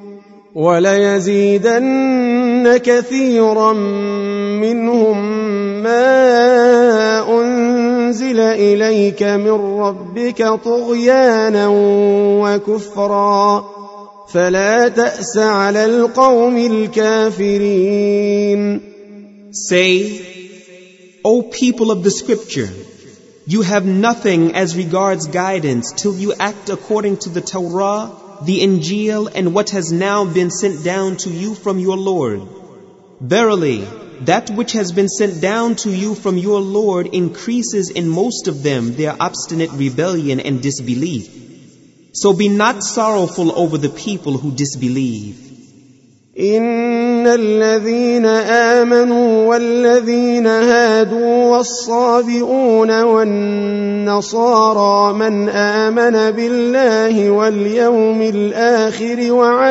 B: وليزيدن كثيرا منهم ما أنزل إليك من ربك طغيانا وكفرا فلا تأس على القوم الكافرين.
C: Say, O people of the scripture, you have nothing as regards guidance till you act according to the Torah, the Injil, and what has now been sent down to you from your Lord. Verily, that which has been sent down to you from your Lord increases in most of them their obstinate rebellion and disbelief. So be not sorrowful over the people who disbelieve.
B: إن الذين آمنوا والذين هادوا والصابئون والنصارى من آمن بالله واليوم الآخر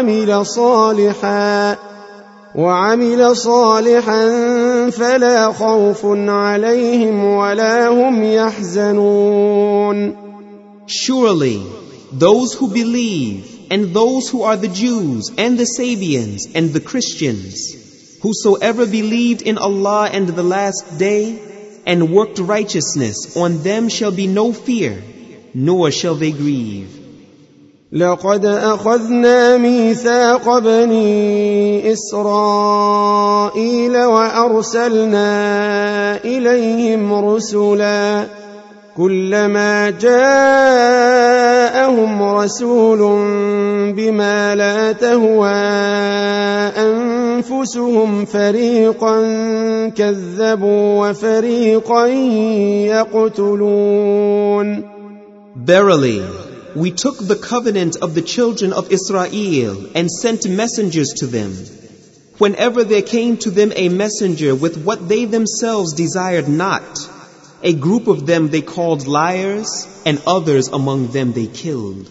B: وعمل صالحا فلا خوف عليهم ولا هم يحزنون.
C: Surely, those who believe and those who are the Jews and the Sabians and the Christians, whosoever believed in Allah and the last day and worked righteousness, on them shall be no fear, nor shall they grieve.
B: لقد أخذنا ميثاق بني إسرائيل وأرسلنا إليهم رسلا كلما جاءهم رسول بما لا تهوى أنفسهم فريقا كذبوا وفريقا يقتلون.
C: Verily, we took the covenant of the children of Israel and sent messengers to them. Whenever there came to them a messenger with what they themselves desired not, a group of them they called liars, and others among them they killed.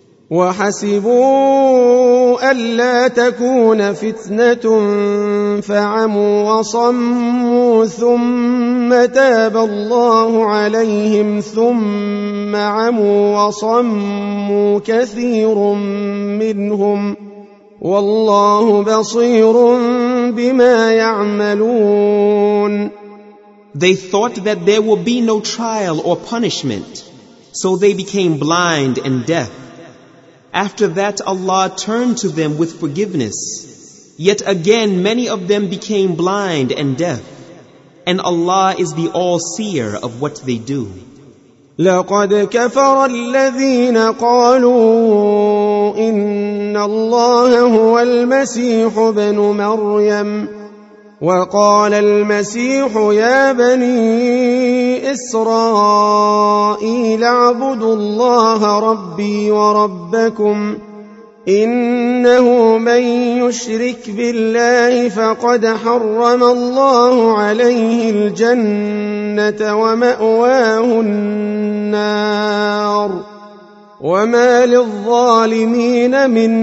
B: وحسبوا ألا تكون فتنة فعموا وصموا ثم تاب الله عليهم ثم عموا وصموا كثير منهم والله بصير بما يعملون.
C: They thought that there will be no trial or punishment, so they became blind and deaf. After that Allah turned to them with forgiveness. Yet again many of them became blind and deaf. And Allah is the all-seer of what they do.
B: لقد كفر الذين قالوا إن الله هو المسيح ابن مريم وقال المسيح يا بني إسرائيل اعبدوا الله ربي وربكم إنه من يشرك بالله فقد حرم الله عليه الجنة ومأواه النار وما للظالمين من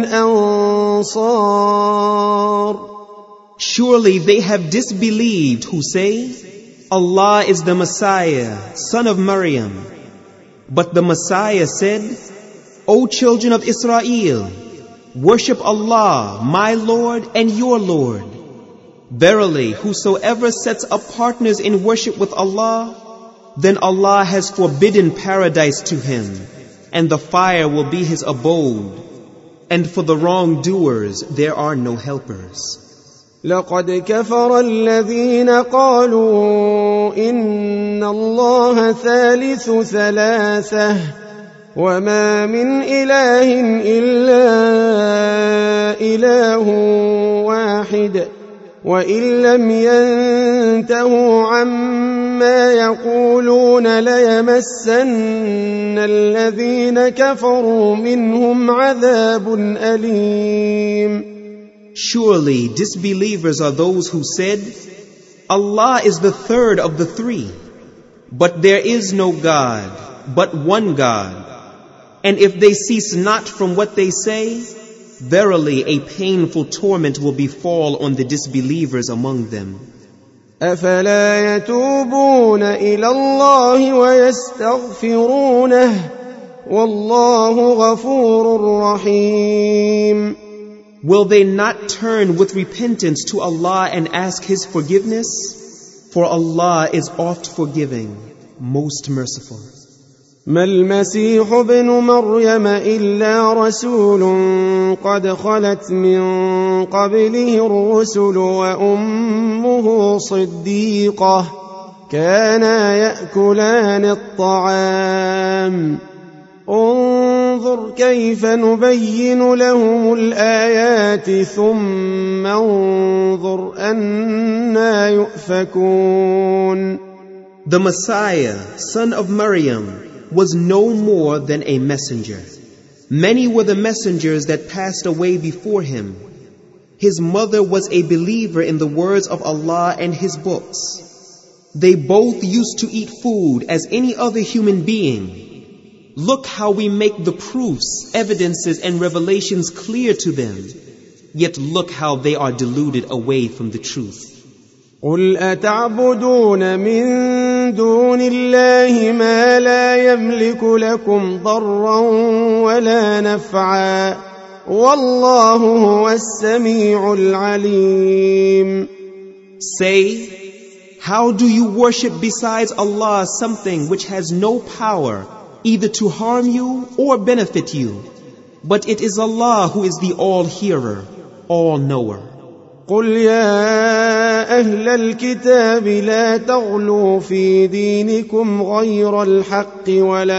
B: أنصار.
C: Surely they have disbelieved who say, Allah is the Messiah, son of Maryam. But the Messiah said, O children of Israel, worship Allah, my Lord and your Lord. Verily, whosoever sets up partners in worship with Allah, then Allah has forbidden paradise to him, and the fire will be his abode. And for the wrongdoers there are no helpers.
B: لقد كفر الذين قالوا إن الله ثالث ثلاثة وما من إله إلا إله واحد وإن لم ينتهوا عما يقولون ليمسن الذين كفروا منهم عذاب أليم.
C: Surely disbelievers are those who said, Allah is the third of the three, but there is no God, but one God. And if they cease not from what they say, verily a painful torment will befall on the disbelievers among them.
B: أفلا يتوبون إلى الله ويستغفرونه والله غفور رحيم.
C: Will they not turn with repentance to Allah and ask His forgiveness? For Allah is oft forgiving, most merciful.
B: ما المسيح ابن مريم إلا رسول قد خلت من قبله الرسل وأمه صديقة كانا يأكلان الطعام انظر كيف نبين لهم الآيات ثم انظر أنى يؤفكون.
C: The Messiah, son of Maryam, was no more than a messenger. Many were the messengers that passed away before him. His mother was a believer in the words of Allah and His books. They both used to eat food as any other human being. Look how we make the proofs, evidences, and revelations clear to them. Yet look how they are deluded away from the truth.
B: قل أتعبدون من دون الله ما لا يملك لكم ضرا ولا نفعا والله هو السميع العليم.
C: Say, how do you worship besides Allah something which has no power either to harm you or benefit you? But it is Allah who is the all-hearer, all-knower.
B: قل يا أهل الكتاب لا تغلوا في دينكم غير الحق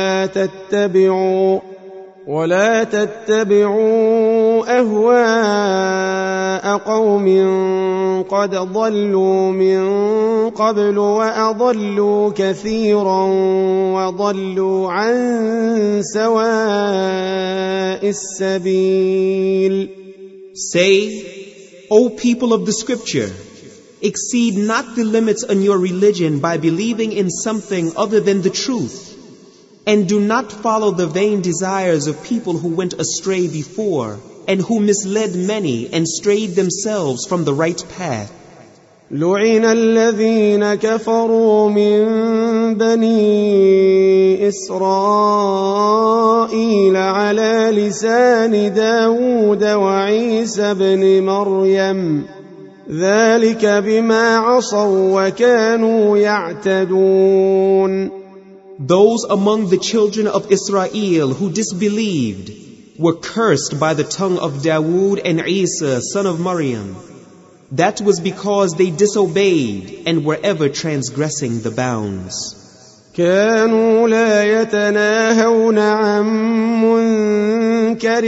B: ولا تتبعوا أهواء قوم قد ضلوا من قبل وأضلوا كثيرا وضلوا عن سواء السبيل.
C: Say, O people of the scripture, exceed not the limits on your religion by believing in something other than the truth, and do not follow the vain desires of people who went astray before and who misled many and strayed themselves from the right path.
B: لعن الذين كفروا من بني إسرائيل على لسان داود وعيسى بن مريم ذلك بما عصوا وكانوا يعتدون.
C: Those among the children of Israel who disbelieved were cursed by the tongue of Dawood and Isa, son of Maryam. That was because they disobeyed and were ever transgressing the bounds.
B: كانوا لا يتناهون عن منكر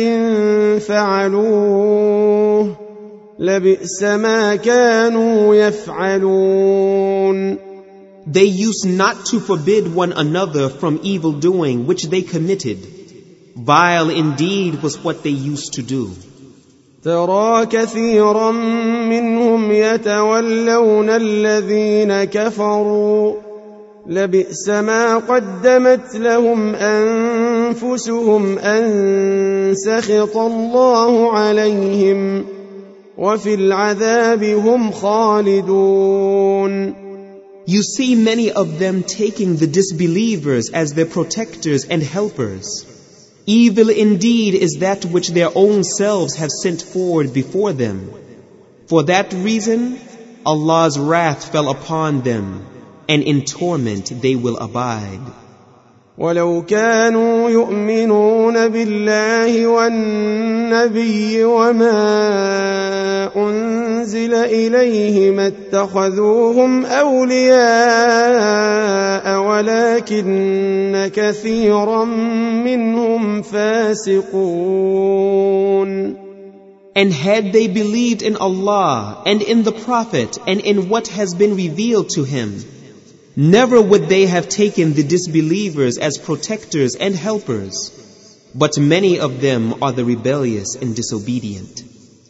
B: فعلوه لبئس ما كانوا يفعلون.
C: They used not to forbid one another from evil doing which they committed. Vile indeed was what they used to do.
B: ترى كثيرا منهم يتولون الذين كفروا لبئس ما قدمت لهم أنفسهم أن سخط الله عليهم وفي العذاب هم خالدون.
C: You see many of them taking the disbelievers as their protectors and helpers. Evil indeed is that which their own selves have sent forward before them. For that reason, Allah's wrath fell upon them, and in torment they will abide.
B: ولو كانوا يؤمنون بالله والنبي وما أنزل إليه ما اتخذوهم أولياء ولكن كثيرا منهم فاسقون.
C: And had they believed in Allah and in the Prophet and in what has been revealed to him, never would they have taken the disbelievers as protectors and helpers, but many of them are the rebellious and disobedient.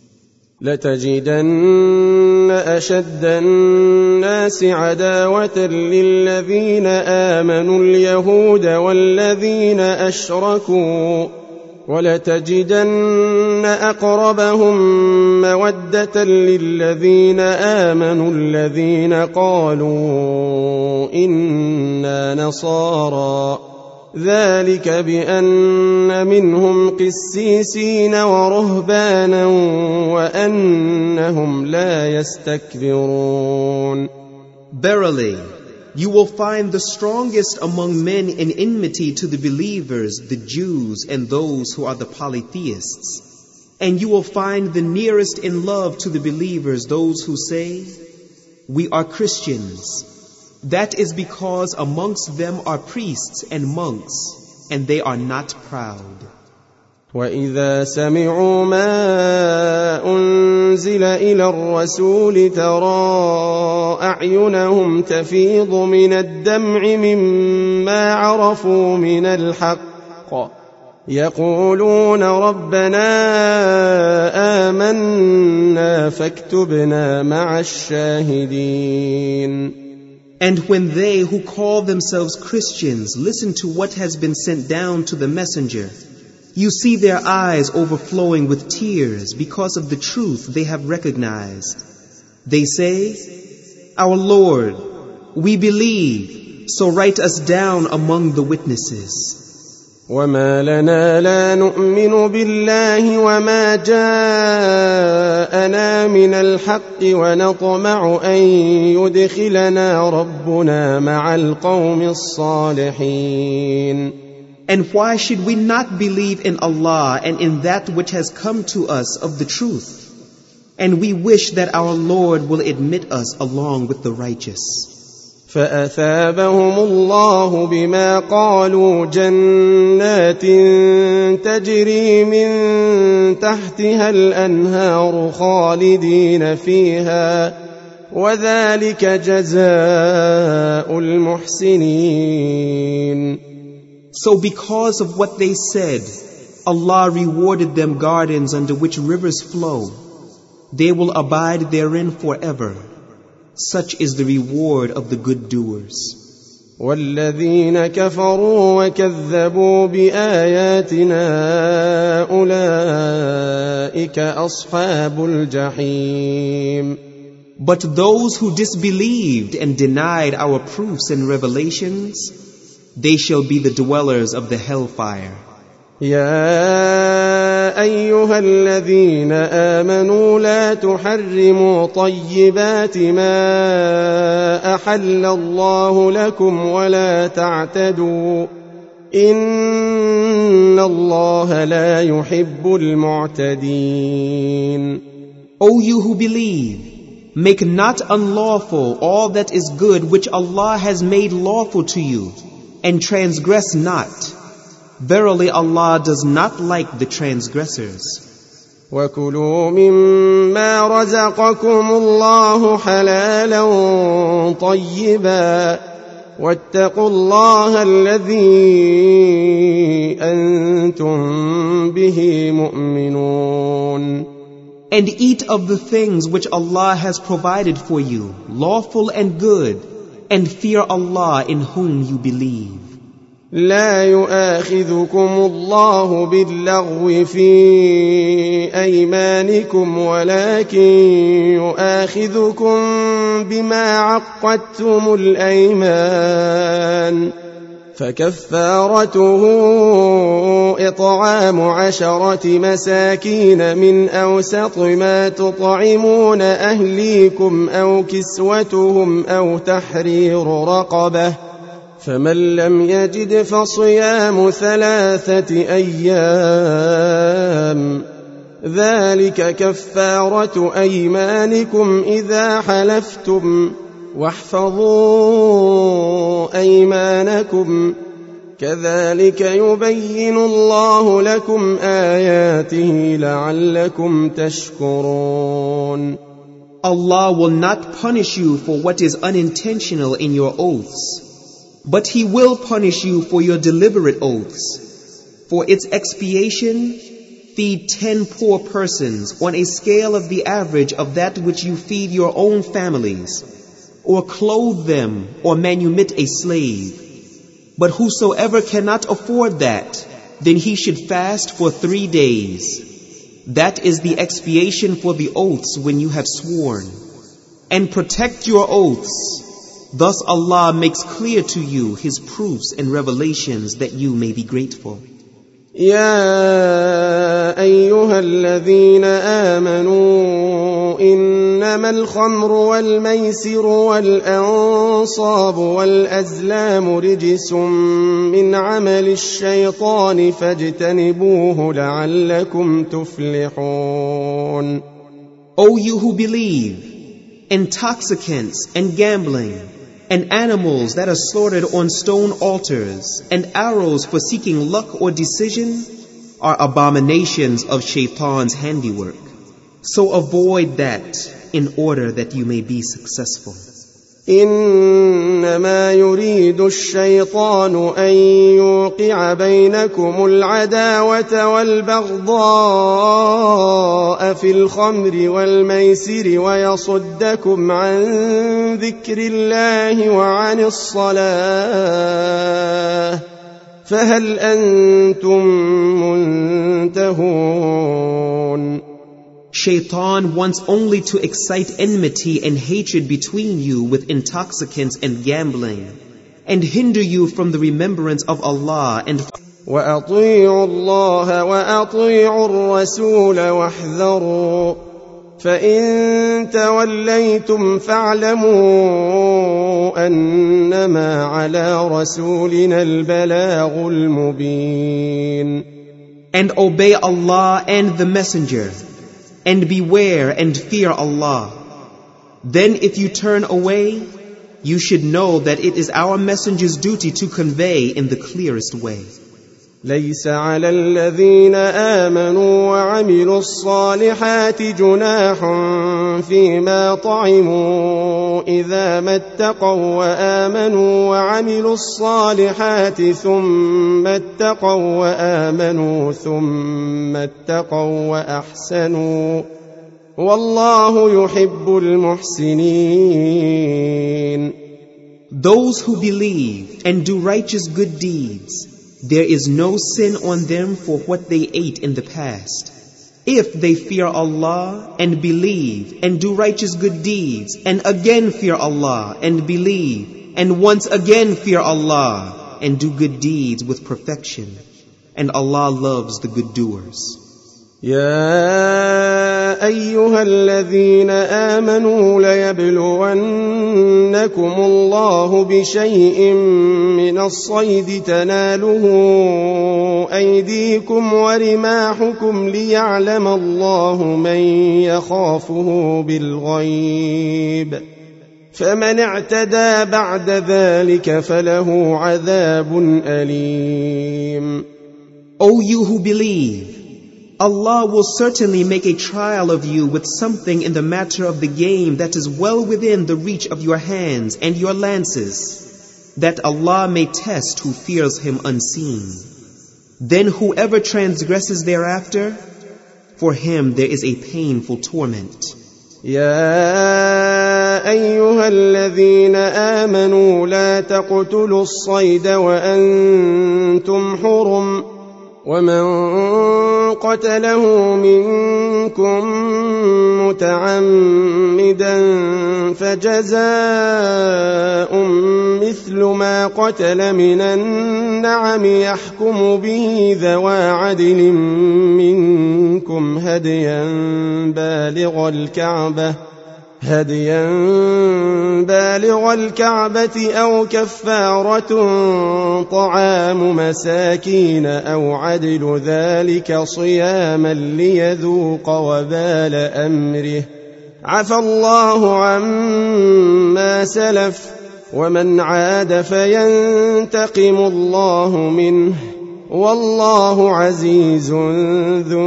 B: لتجدن أشد الناس عداوة للذين آمنوا اليهود والذين أشركوا ولتجدن أقربهم مودة للذين آمنوا الذين قالوا إنا نصارى ذلك بأن منهم قسيسين ورهبانا وأنهم لا يستكبرون.
C: Verily, you will find the strongest among men in enmity to the believers, the Jews and those who are the polytheists. And you will find the nearest in love to the believers those who say, "We are Christians." That is because amongst them are priests and monks, and they are not proud.
B: وَإِذَا سَمِعُوا مَا أُنزِلَ إِلَى الرَّسُولِ تَرَىٰ أَعْيُنَهُمْ تَفِيضُ مِنَ الدَّمْعِ مِمَّا عَرَفُوا مِنَ الْحَقِّ يَقُولُونَ رَبَّنَا آمَنَّا فَاكْتُبْنَا مَعَ الشَّاهِدِينَ.
C: And when they who call themselves Christians listen to what has been sent down to the messenger, you see their eyes overflowing with tears because of the truth they have recognized. They say, "Our Lord, we believe, so write us down among the witnesses."
B: وما لنا لا نؤمن بالله وما جاءنا من الحق ونطمع أن يدخلنا ربنا مع القوم الصالحين.
C: And why should we not believe in Allah and in that which has come to us of the truth? And we wish that our Lord will admit us along with the righteous.
B: فأثابهم الله بما قالوا جنات تجري من تحتها الأنهار خالدين فيها وذلك جزاء المحسنين.
C: So because of what they said, Allah rewarded them gardens under which rivers flow. They will abide therein forever. Such is the reward of the good doers.
B: والذين كفروا وكذبوا بآياتنا أولئك أصحاب الجحيم.
C: But those who disbelieved and denied our proofs and revelations, they shall be the dwellers of the hellfire.
B: يا أيها الذين آمنوا لا تحرموا طيبات ما أحل الله لكم ولا تعتدوا إن الله لا يحب المعتدين.
C: O you who believe, make not unlawful all that is good which Allah has made lawful to you, and transgress not. Verily Allah does not like the transgressors.
B: وَكُلُوا مِمَّا رَزَقَكُمُ اللَّهُ حَلَالًا طَيِّبًا وَاتَّقُوا اللَّهَ الَّذِي أَنْتُمْ بِهِ مُؤْمِنُونَ.
C: And eat of the things which Allah has provided for you, lawful and good, and fear Allah in whom you believe.
B: لا يؤاخذكم الله باللغو في أيمانكم ولكن يؤاخذكم بما عقدتم الأيمان فكفارته إطعام 10 مساكين من أوسط ما تطعمون أهليكم أو كسوتهم أو تحرير رقبة فمن لم يجد فصيام 3 أيام ذلك كفارة أيمانكم إذا حلفتم واحفظوا أيمانكم كذلك يبين الله لكم آياته لعلكم تشكرون.
C: Allah will not punish you for what is unintentional in your oaths, but He will punish you for your deliberate oaths. For its expiation, feed 10 poor persons on a scale of the average of that which you feed your own families, or clothe them, or manumit a slave. But whosoever cannot afford that, then he should fast for 3 days. That is the expiation for the oaths when you have sworn. And protect your oaths. Thus Allah makes clear to you His proofs and revelations that you may be grateful.
B: يا أيها الذين آمنوا إنما الخمر والميسر والأنصاب والأزلام رجس من عمل الشيطان فاجتنبوه لعلكم تفلحون.
C: O you who believe, intoxicants and gambling, and animals that are slaughtered on stone altars, and arrows for seeking luck or decision are abominations of Shaitan's handiwork. So avoid that in order that you may be successful.
B: إنما يريد الشيطان أن يوقع بينكم العداوة والبغضاء في الخمر والميسر ويصدكم عن ذكر الله وعن الصلاة فهل أنتم منتهون.
C: Shaitan wants only to excite enmity and hatred between you with intoxicants and gambling, and hinder you from the remembrance of Allah and
B: وأطيعوا الله وأطيعوا الرسول واحذروا فإن توليتم فاعلموا أنما على رسولنا البلاغ المبين.
C: And obey Allah and the Messenger, and beware and fear Allah. Then if you turn away, you should know that it is our Messenger's duty to convey in the clearest way.
B: ليس على الذين آمنوا وعملوا الصالحات جناح فيما طعموا إذا ما اتقوا وآمنوا وعملوا الصالحات ثم اتقوا وآمنوا ثم اتقوا وأحسنوا والله يحب المحسنين.
C: Those who believe and do righteous good deeds, there is no sin on them for what they ate in the past. If they fear Allah and believe and do righteous good deeds, and again fear Allah and believe, and once again fear Allah and do good deeds with perfection, and Allah loves the good doers.
B: يا أيها الذين آمنوا ليبلونكم الله بشيء من الصيد تناله أيديكم ورماحكم ليعلم الله من يخافه بالغيب فمن اعتدى بعد ذلك فله عذاب أليم.
C: O you who believe, Allah will certainly make a trial of you with something in the matter of the game that is well within the reach of your hands and your lances, that Allah may test who fears Him unseen. Then whoever transgresses thereafter, for him there is a painful torment.
B: يا أيها الذين آمنوا لا تقتلوا الصيد وأنتم حرم ومن قتله منكم متعمدا فجزاء مثل ما قتل من النعم يحكم به ذوى عدل منكم هديا بالغ الكعبة هديا بالغ الكعبة أو كفارة طعام مساكين أو عدل ذلك صياما ليذوق وبال أمره عفى الله عما سلف ومن عاد فينتقم الله منه والله عزيز ذو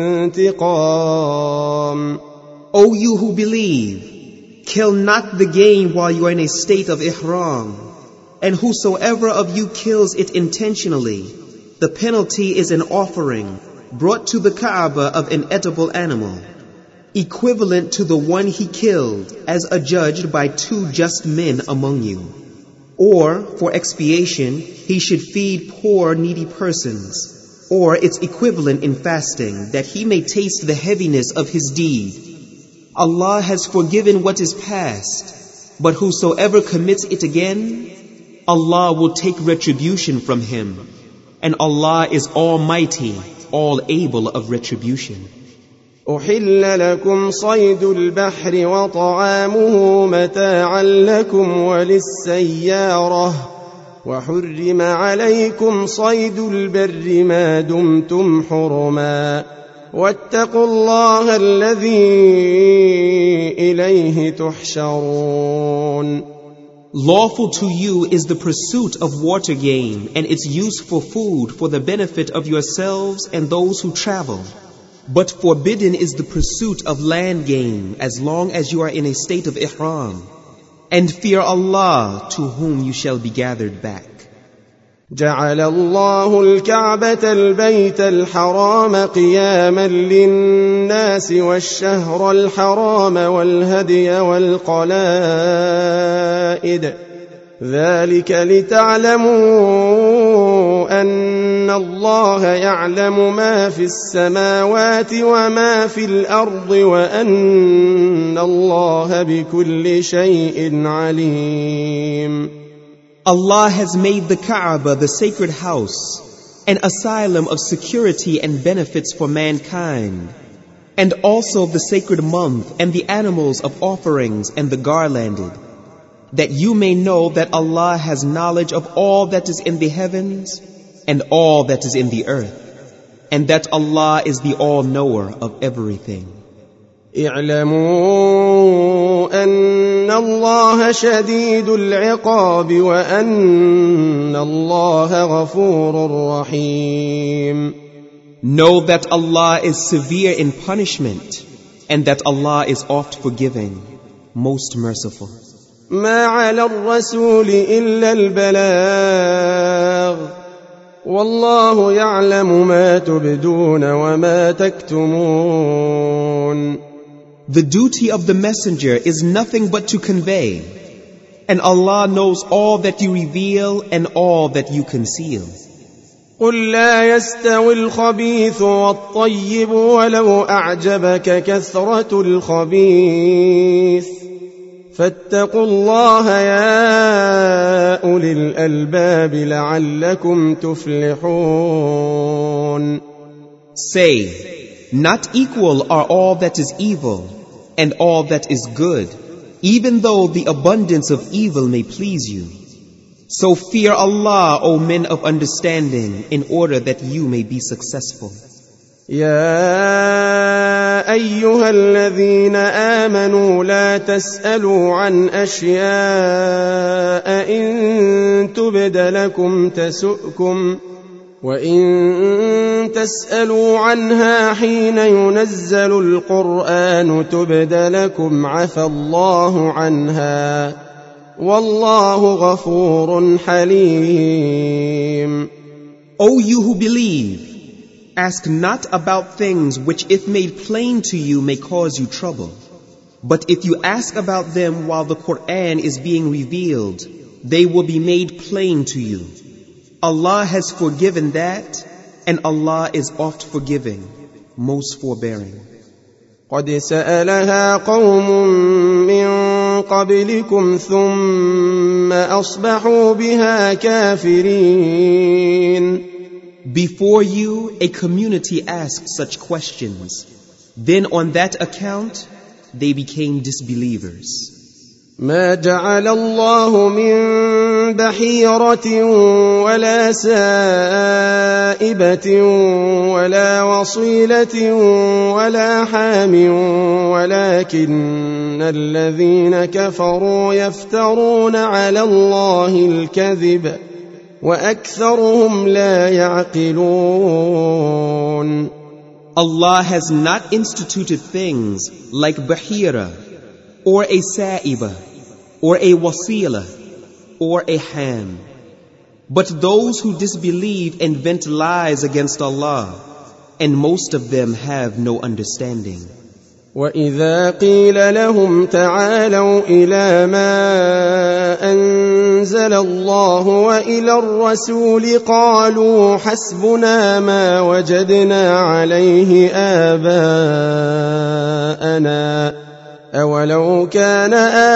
B: انتقام.
C: O you who believe, kill not the game while you are in a state of ihram, and whosoever of you kills it intentionally, the penalty is an offering brought to the Kaaba of an edible animal, equivalent to the one he killed as adjudged by 2 just men among you. Or, for expiation, he should feed poor needy persons, or its equivalent in fasting, that he may taste the heaviness of his deed. Allah has forgiven what is past, but whosoever commits it again, Allah will take retribution from him, and Allah is Almighty, all able of retribution.
B: أحل لكم صيد البحر وطعامه متاعا لكم وللسيارة وحرم عليكم صيد البر ما دمتم حرما واتقوا الله الذي إليه تحشرون.
C: Lawful to you is the pursuit of water game and its use for food for the benefit of yourselves and those who travel. But forbidden is the pursuit of land game as long as you are in a state of ihram. And fear Allah to whom you shall be gathered back.
B: جعل الله الكعبة البيت الحرام قياما للناس والشهر الحرام والهدي والقلائد ذلك لتعلموا أن الله يعلم ما في السماوات وما في الأرض وأن الله بكل شيء عليم.
C: Allah has made the Kaaba the sacred house, an asylum of security and benefits for mankind, and also the sacred month and the animals of offerings and the garlanded, that you may know that Allah has knowledge of all that is in the heavens and all that is in the earth, and that Allah is the all-knower of everything.
B: اعلموا أن الله شديد العقاب وأن الله غفور رحيم.
C: Know that Allah is severe in punishment, and that Allah is oft forgiving, most merciful.
B: ما على الرسول إلا البلاغ والله يعلم ما تبدون وما تكتمون.
C: The duty of the messenger is nothing but to convey, and Allah knows all that you reveal and all that you conceal.
B: قل لا يستوي الخبيث والطيب ولو أعجبك كثرة الخبيث فاتقوا الله يا أولي الألباب لعلكم تفلحون.
C: Say, not equal are all that is evil and all that is good, even though the abundance of evil may please you. So fear Allah, O men of understanding, in order that you may be successful.
B: يا أيها الذين آمنوا لا تسألوا عن أشياء إن تبد لكم تسؤكم وإن تسألوا عنها حين ينزل القرآن تبد لكم عفى الله عنها والله غفور حليم.
C: O you who believe, ask not about things which if made plain to you may cause you trouble. But if you ask about them while the Qur'an is being revealed, they will be made plain to you. Allah has forgiven that, and Allah is oft forgiving, most forbearing.
B: قد سألها قوم من قبلكم ثم أصبحوا بها كافرين.
C: Before you, a community asked such questions. Then on that account, they became disbelievers.
B: ما جعل الله من بحيرة ولا سائبة ولا وصيلة ولا حام ولكن الذين كفروا يفترون على الله الكذب وأكثرهم لا يعقلون.
C: Allah has not instituted things like Bahira, or a Sa'iba, or a Wasila, or a Ham. But those who disbelieve invent lies against Allah, and most of them have no understanding.
B: وَإِذَا قِيلَ لَهُمْ تَعَالَوْا إِلَى مَا أَنزَلَ اللَّهُ وَإِلَى الرَّسُولِ قَالُوا حَسْبُنَا مَا وَجَدْنَا عَلَيْهِ آبَاءَنَا أَوَلَوْ كَانَ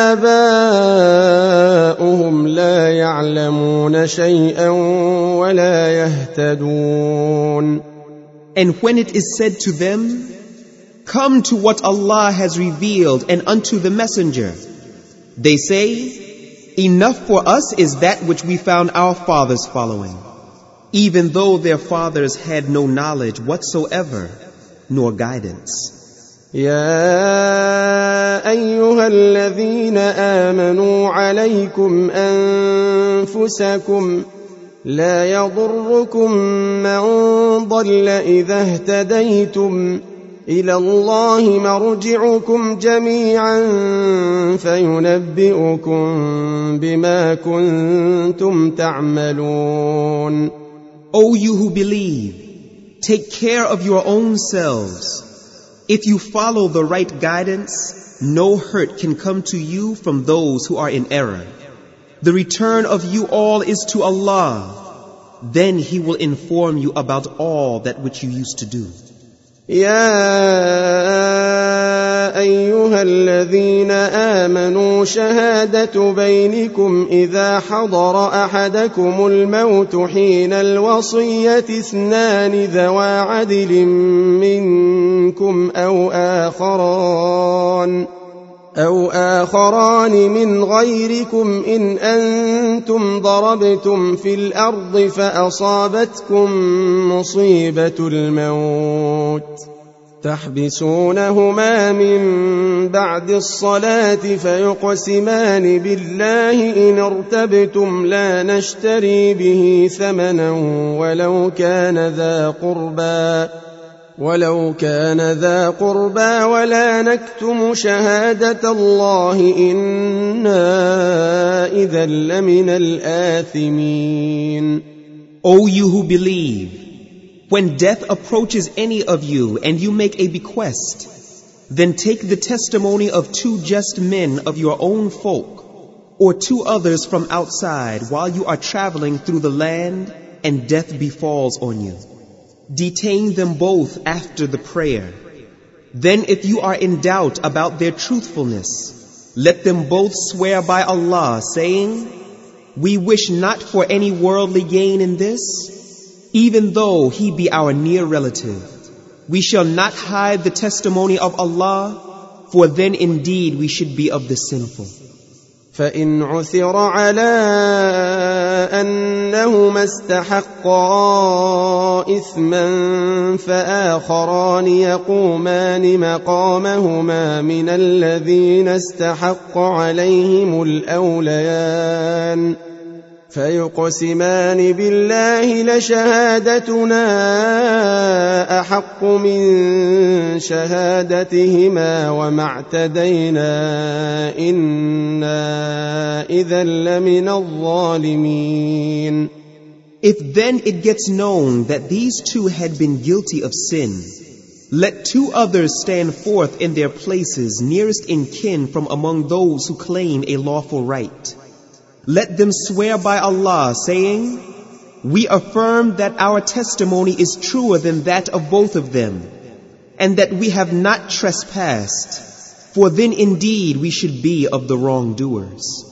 B: آبَاؤُهُمْ لَا يَعْلَمُونَ شَيْئًا وَلَا يَهْتَدُونَ.
C: And when it is said to them, "Come to what Allah has revealed and unto the Messenger," they say, "Enough for us is that which we found our fathers following," even though their fathers had no knowledge whatsoever, nor guidance.
B: يا أيها الذين آمنوا عليكم أنفسكم لا يضركم من ضل إذا اهتديتم إلى الله مرجعكم جميعا فينبئكم بما كنتم تعملون.
C: O you who believe, take care of your own selves. If you follow the right guidance, no hurt can come to you from those who are in error. The return of you all is to Allah. Then He will inform you about all that which you used to do.
B: يا أيها الذين آمنوا شهادة بينكم إذا حضر أحدكم الموت حين الوصية اثنان ذوى عدل منكم أو آخران من غيركم إن أنتم ضربتم في الأرض فأصابتكم مصيبة الموت تحبسونهما من بعد الصلاة فيقسمان بالله إن ارتبتم لا نشتري به ثمنا ولو كان ذا قربى ولا نكتم شهادة الله إنا إذا لمن الآثمين.
C: O you who believe, when death approaches any of you and you make a bequest, then take the testimony of two just men of your own folk, or two others from outside while you are traveling through the land and death befalls on you. Detain them both after the prayer. Then if you are in doubt about their truthfulness, let them both swear by Allah, saying, "We wish not for any worldly gain in this, even though he be our near relative. We shall not hide the testimony of Allah, for then indeed we should be of the sinful."
B: فإن عثر على أنهما استحقا إثما فآخران يقومان مقامهما من الذين استحق عليهم الأوليان فيقسمان بالله لشهادتنا أحق من شهادتهما وما اعتدينا إنا إذا لمن الظالمين.
C: If then it gets known that these two had been guilty of sin, let two others stand forth in their places nearest in kin from among those who claim a lawful right. Let them swear by Allah, saying, "We affirm that our testimony is truer than that of both of them, and that we have not trespassed, for then indeed we should be of the wrongdoers."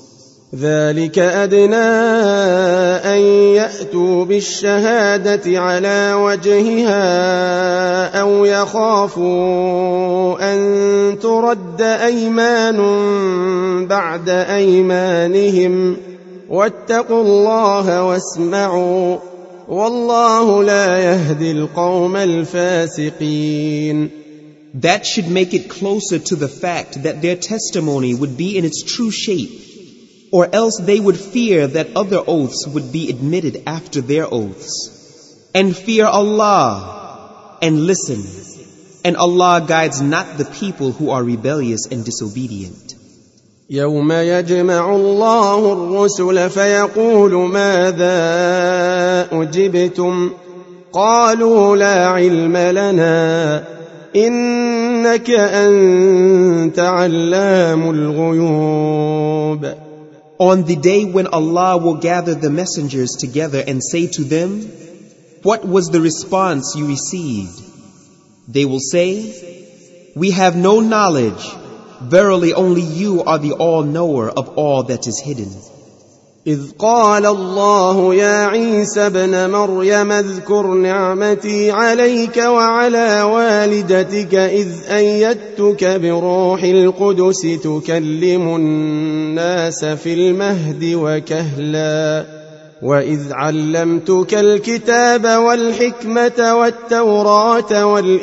B: ذلك أدنى أن يأتوا بالشهادة على وجهها أو يخافوا أن ترد أيمان بعد أيمانهم واتقوا الله واسمعوا والله لا يهدي القوم الفاسقين.
C: That should make it closer to the fact that their testimony would be in its true shape, or else they would fear that other oaths would be admitted after their oaths. And fear Allah, and listen, and Allah guides not the people who are rebellious and disobedient.
B: يوم يجمع الله الرسل فيقول ماذا أجبتم قالوا لا علم لنا إنك أنت علام الغيوب.
C: On the day when Allah will gather the messengers together and say to them, what was the response you received? They will say, we have no knowledge. Verily only you are the all-knower of all that is hidden.
B: إذ قال الله يا عيسى ابن مريم اذكر نعمتي عليك وعلى والدتك إذ أيدتك بروح القدس تكلم الناس في المهد وكهلا وإذ علمتك الكتاب والحكمة والتوراة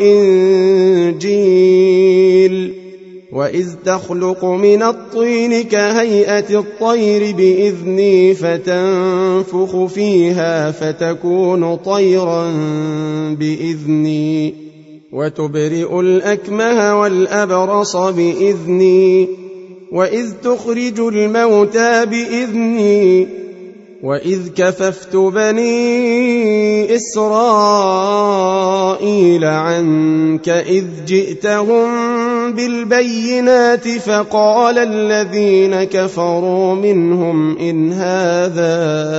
B: والإنجيل وإذ تخلق من الطين كهيئة الطير بإذني فتنفخ فيها فتكون طيرا بإذني وتبرئ الأكمه والأبرص بإذني وإذ تخرج الموتى بإذني وإذ كففت بني إسرائيل عنك إذ جئتهم بالبينات فقال الذين كفروا منهم إن هذا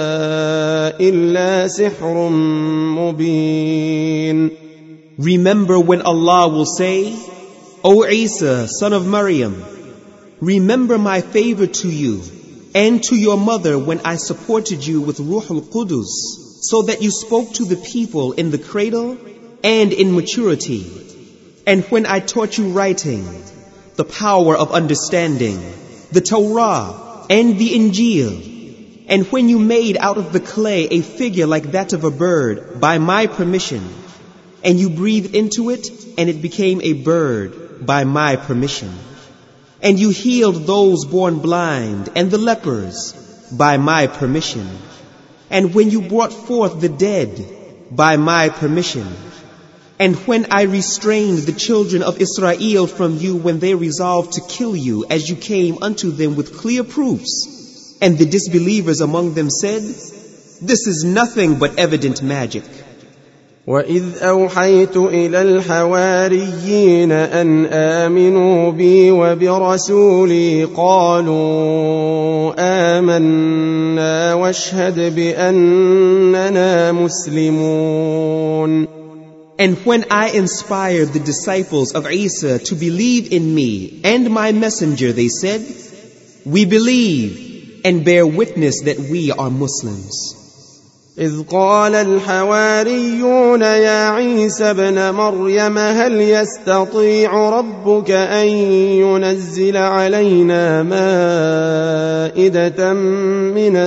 B: إلا سحر مبين.
C: Remember when Allah will say, O Isa, son of Maryam, remember my favor to you and to your mother when I supported you with Ruh al-Qudus, so that you spoke to the people in the cradle and in maturity. And when I taught you writing, the power of understanding, the Torah and the Injil, and when you made out of the clay a figure like that of a bird by my permission, and you breathed into it and it became a bird by my permission, and you healed those born blind and the lepers by my permission, and when you brought forth the dead by my permission, and when I restrained the children of Israel from you when they resolved to kill you as you came unto them with clear proofs, and the disbelievers among them said, this is nothing but evident magic.
B: وَإِذْ أَوْحَيْتُ إِلَى الْحَوَارِيِّينَ أَنْ آمِنُوا بِي وَبِرَسُولِي قَالُوا آمَنَّا وَاشْهَدْ بِأَنَّنَا مُسْلِمُونَ.
C: And when I inspired the disciples of Isa to believe in me and my messenger, they said, we believe and bear witness that we are Muslims.
B: إذ قال الحواريون يا عيسى ابن مريم هل يستطيع ربك أن ينزل علينا مائدة من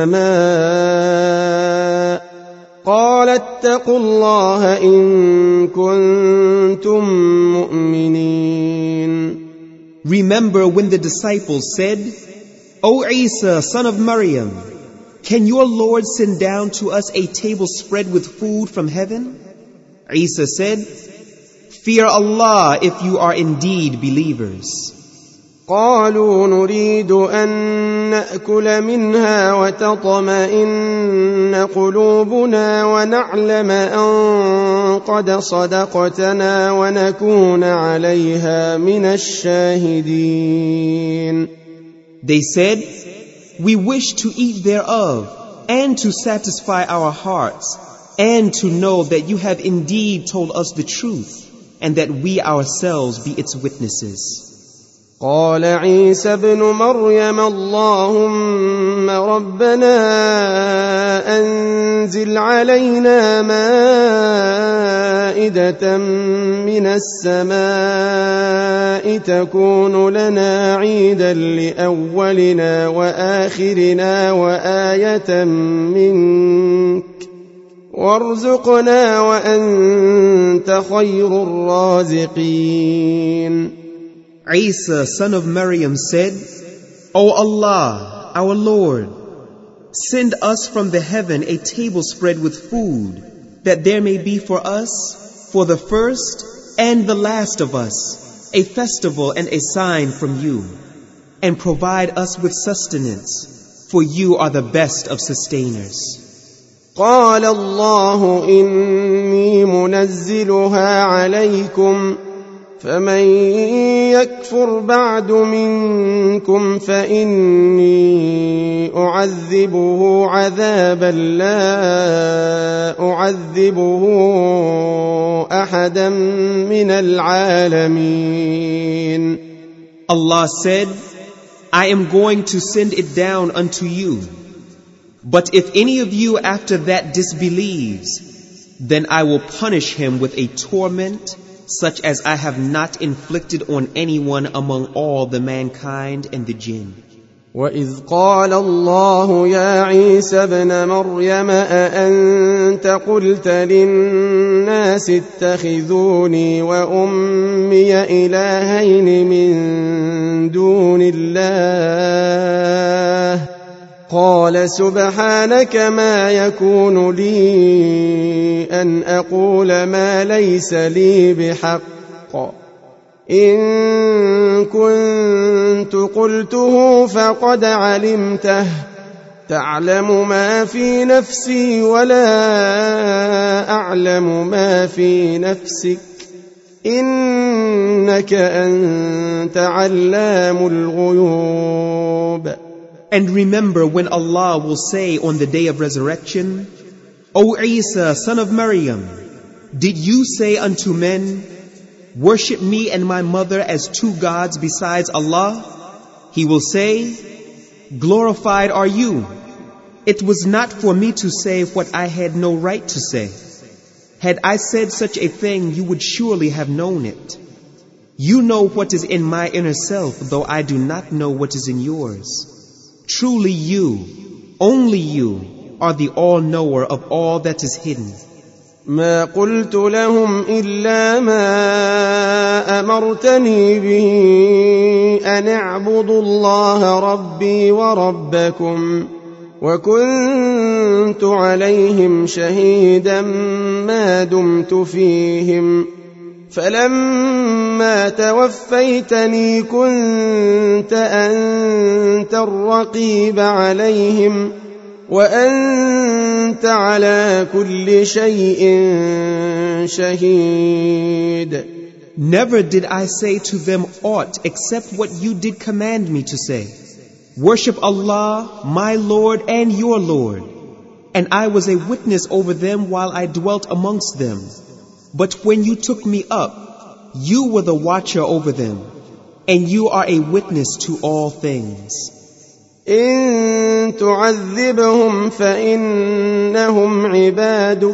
B: السماء قال اتقوا الله إن كنتم مؤمنين.
C: Remember when the disciples said, O Isa, son of Maryam, can your Lord send down to us a table spread with food from heaven? Isa said, fear Allah if you are indeed believers.
B: قالوا نريد أن نأكل منها وتطمئن قلوبنا ونعلم أن قد صدقتنا ونكون عليها من الشاهدين.
C: They said, we wish to eat thereof and to satisfy our hearts and to know that you have indeed told us the truth and that we ourselves be its witnesses.
B: قال عيسى ابن مريم اللهم ربنا أنزل علينا مائدة من السماء تكون لنا عيدا لأولنا وآخرنا وآية منك وارزقنا وأنت خير الرازقين.
C: Isa, son of Maryam, said, O Allah, our Lord, send us from the heaven a table spread with food, that there may be for us, for the first and the last of us, a festival and a sign from you, and provide us with sustenance, for you are the best of sustainers.
B: قال الله إني منزلها عليكم فمن يكفر بعد منكم فإني أعذبه عذابا لا أعذبه أحدا من العالمين.
C: Allah said, I am going to send it down unto you. But if any of you after that disbelieves, then I will punish him with a torment such as I have not inflicted on anyone among all the mankind and the jinn.
B: وَإِذْ قَالَ اللَّهُ يَا عِيسَى ابْنَ مَرْيَمَ أَأَنْتَ قُلْتَ لِلنَّاسِ اتَّخِذُونِي وَأُمِّيَ إِلَٰهَيْنِ مِن دُونِ اللَّهِ قال سبحانك ما يكون لي أن أقول ما ليس لي بحق إن كنت قلته فقد علمته تعلم ما في نفسي ولا أعلم ما في نفسك إنك أنت علام الغيوب.
C: And remember when Allah will say on the day of resurrection, O Isa, son of Maryam, did you say unto men, worship me and my mother as two gods besides Allah? He will say, glorified are you. It was not for me to say what I had no right to say. Had I said such a thing, you would surely have known it. You know what is in my inner self, though I do not know what is in yours. Truly you, only you, are the all-knower of all that is hidden.
B: ما قلت لهم إلا ما أمرتني به أن اعبدوا الله ربي وربكم وكنت عليهم شهيدا ما دمت فيهم فلما توفيتني كنت أنت الرقيب عليهم وأنت على كل شيء شهيد.
C: Never did I say to them aught except what you did command me to say. Worship Allah, my Lord and your Lord. And I was a witness over them while I dwelt amongst them. But when you took me up, you were the watcher over them, and you are a witness to all things.
B: إن تعذبهم فإنهم عبادك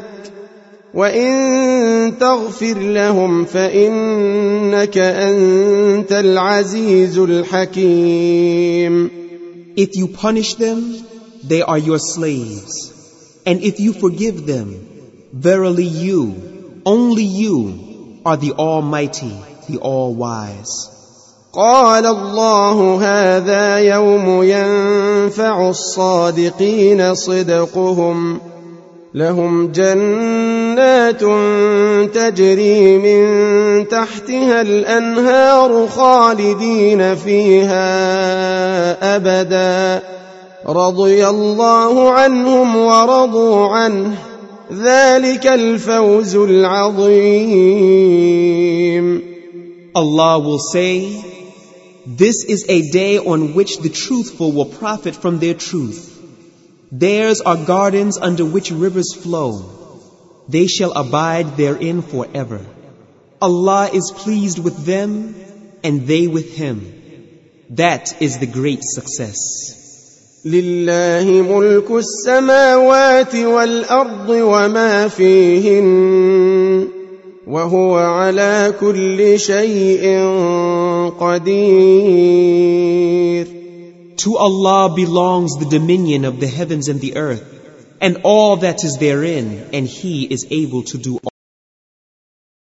B: وإن تغفر لهم فإنك أنت العزيز الحكيم.
C: If you punish them, they are your slaves. And if you forgive them, verily you, only you, are the Almighty, the All-Wise.
B: قال الله هذا يوم ينفع الصادقين صدقهم لهم جنات تجري من تحتها الأنهار خالدين فيها أبدا رضي الله عنهم ورضوا عنه ذلك الفوز العظيم.
C: Allah will say, this is a day on which the truthful will profit from their truth. Theirs are gardens under which rivers flow. They shall abide therein forever. Allah is pleased with them and they with Him. That is the great success.
B: لله ملك السماوات والأرض وما فيهن وهو على كل شيء قدير.
C: To Allah belongs the dominion of the heavens and the earth, and all that is therein, and He is able to do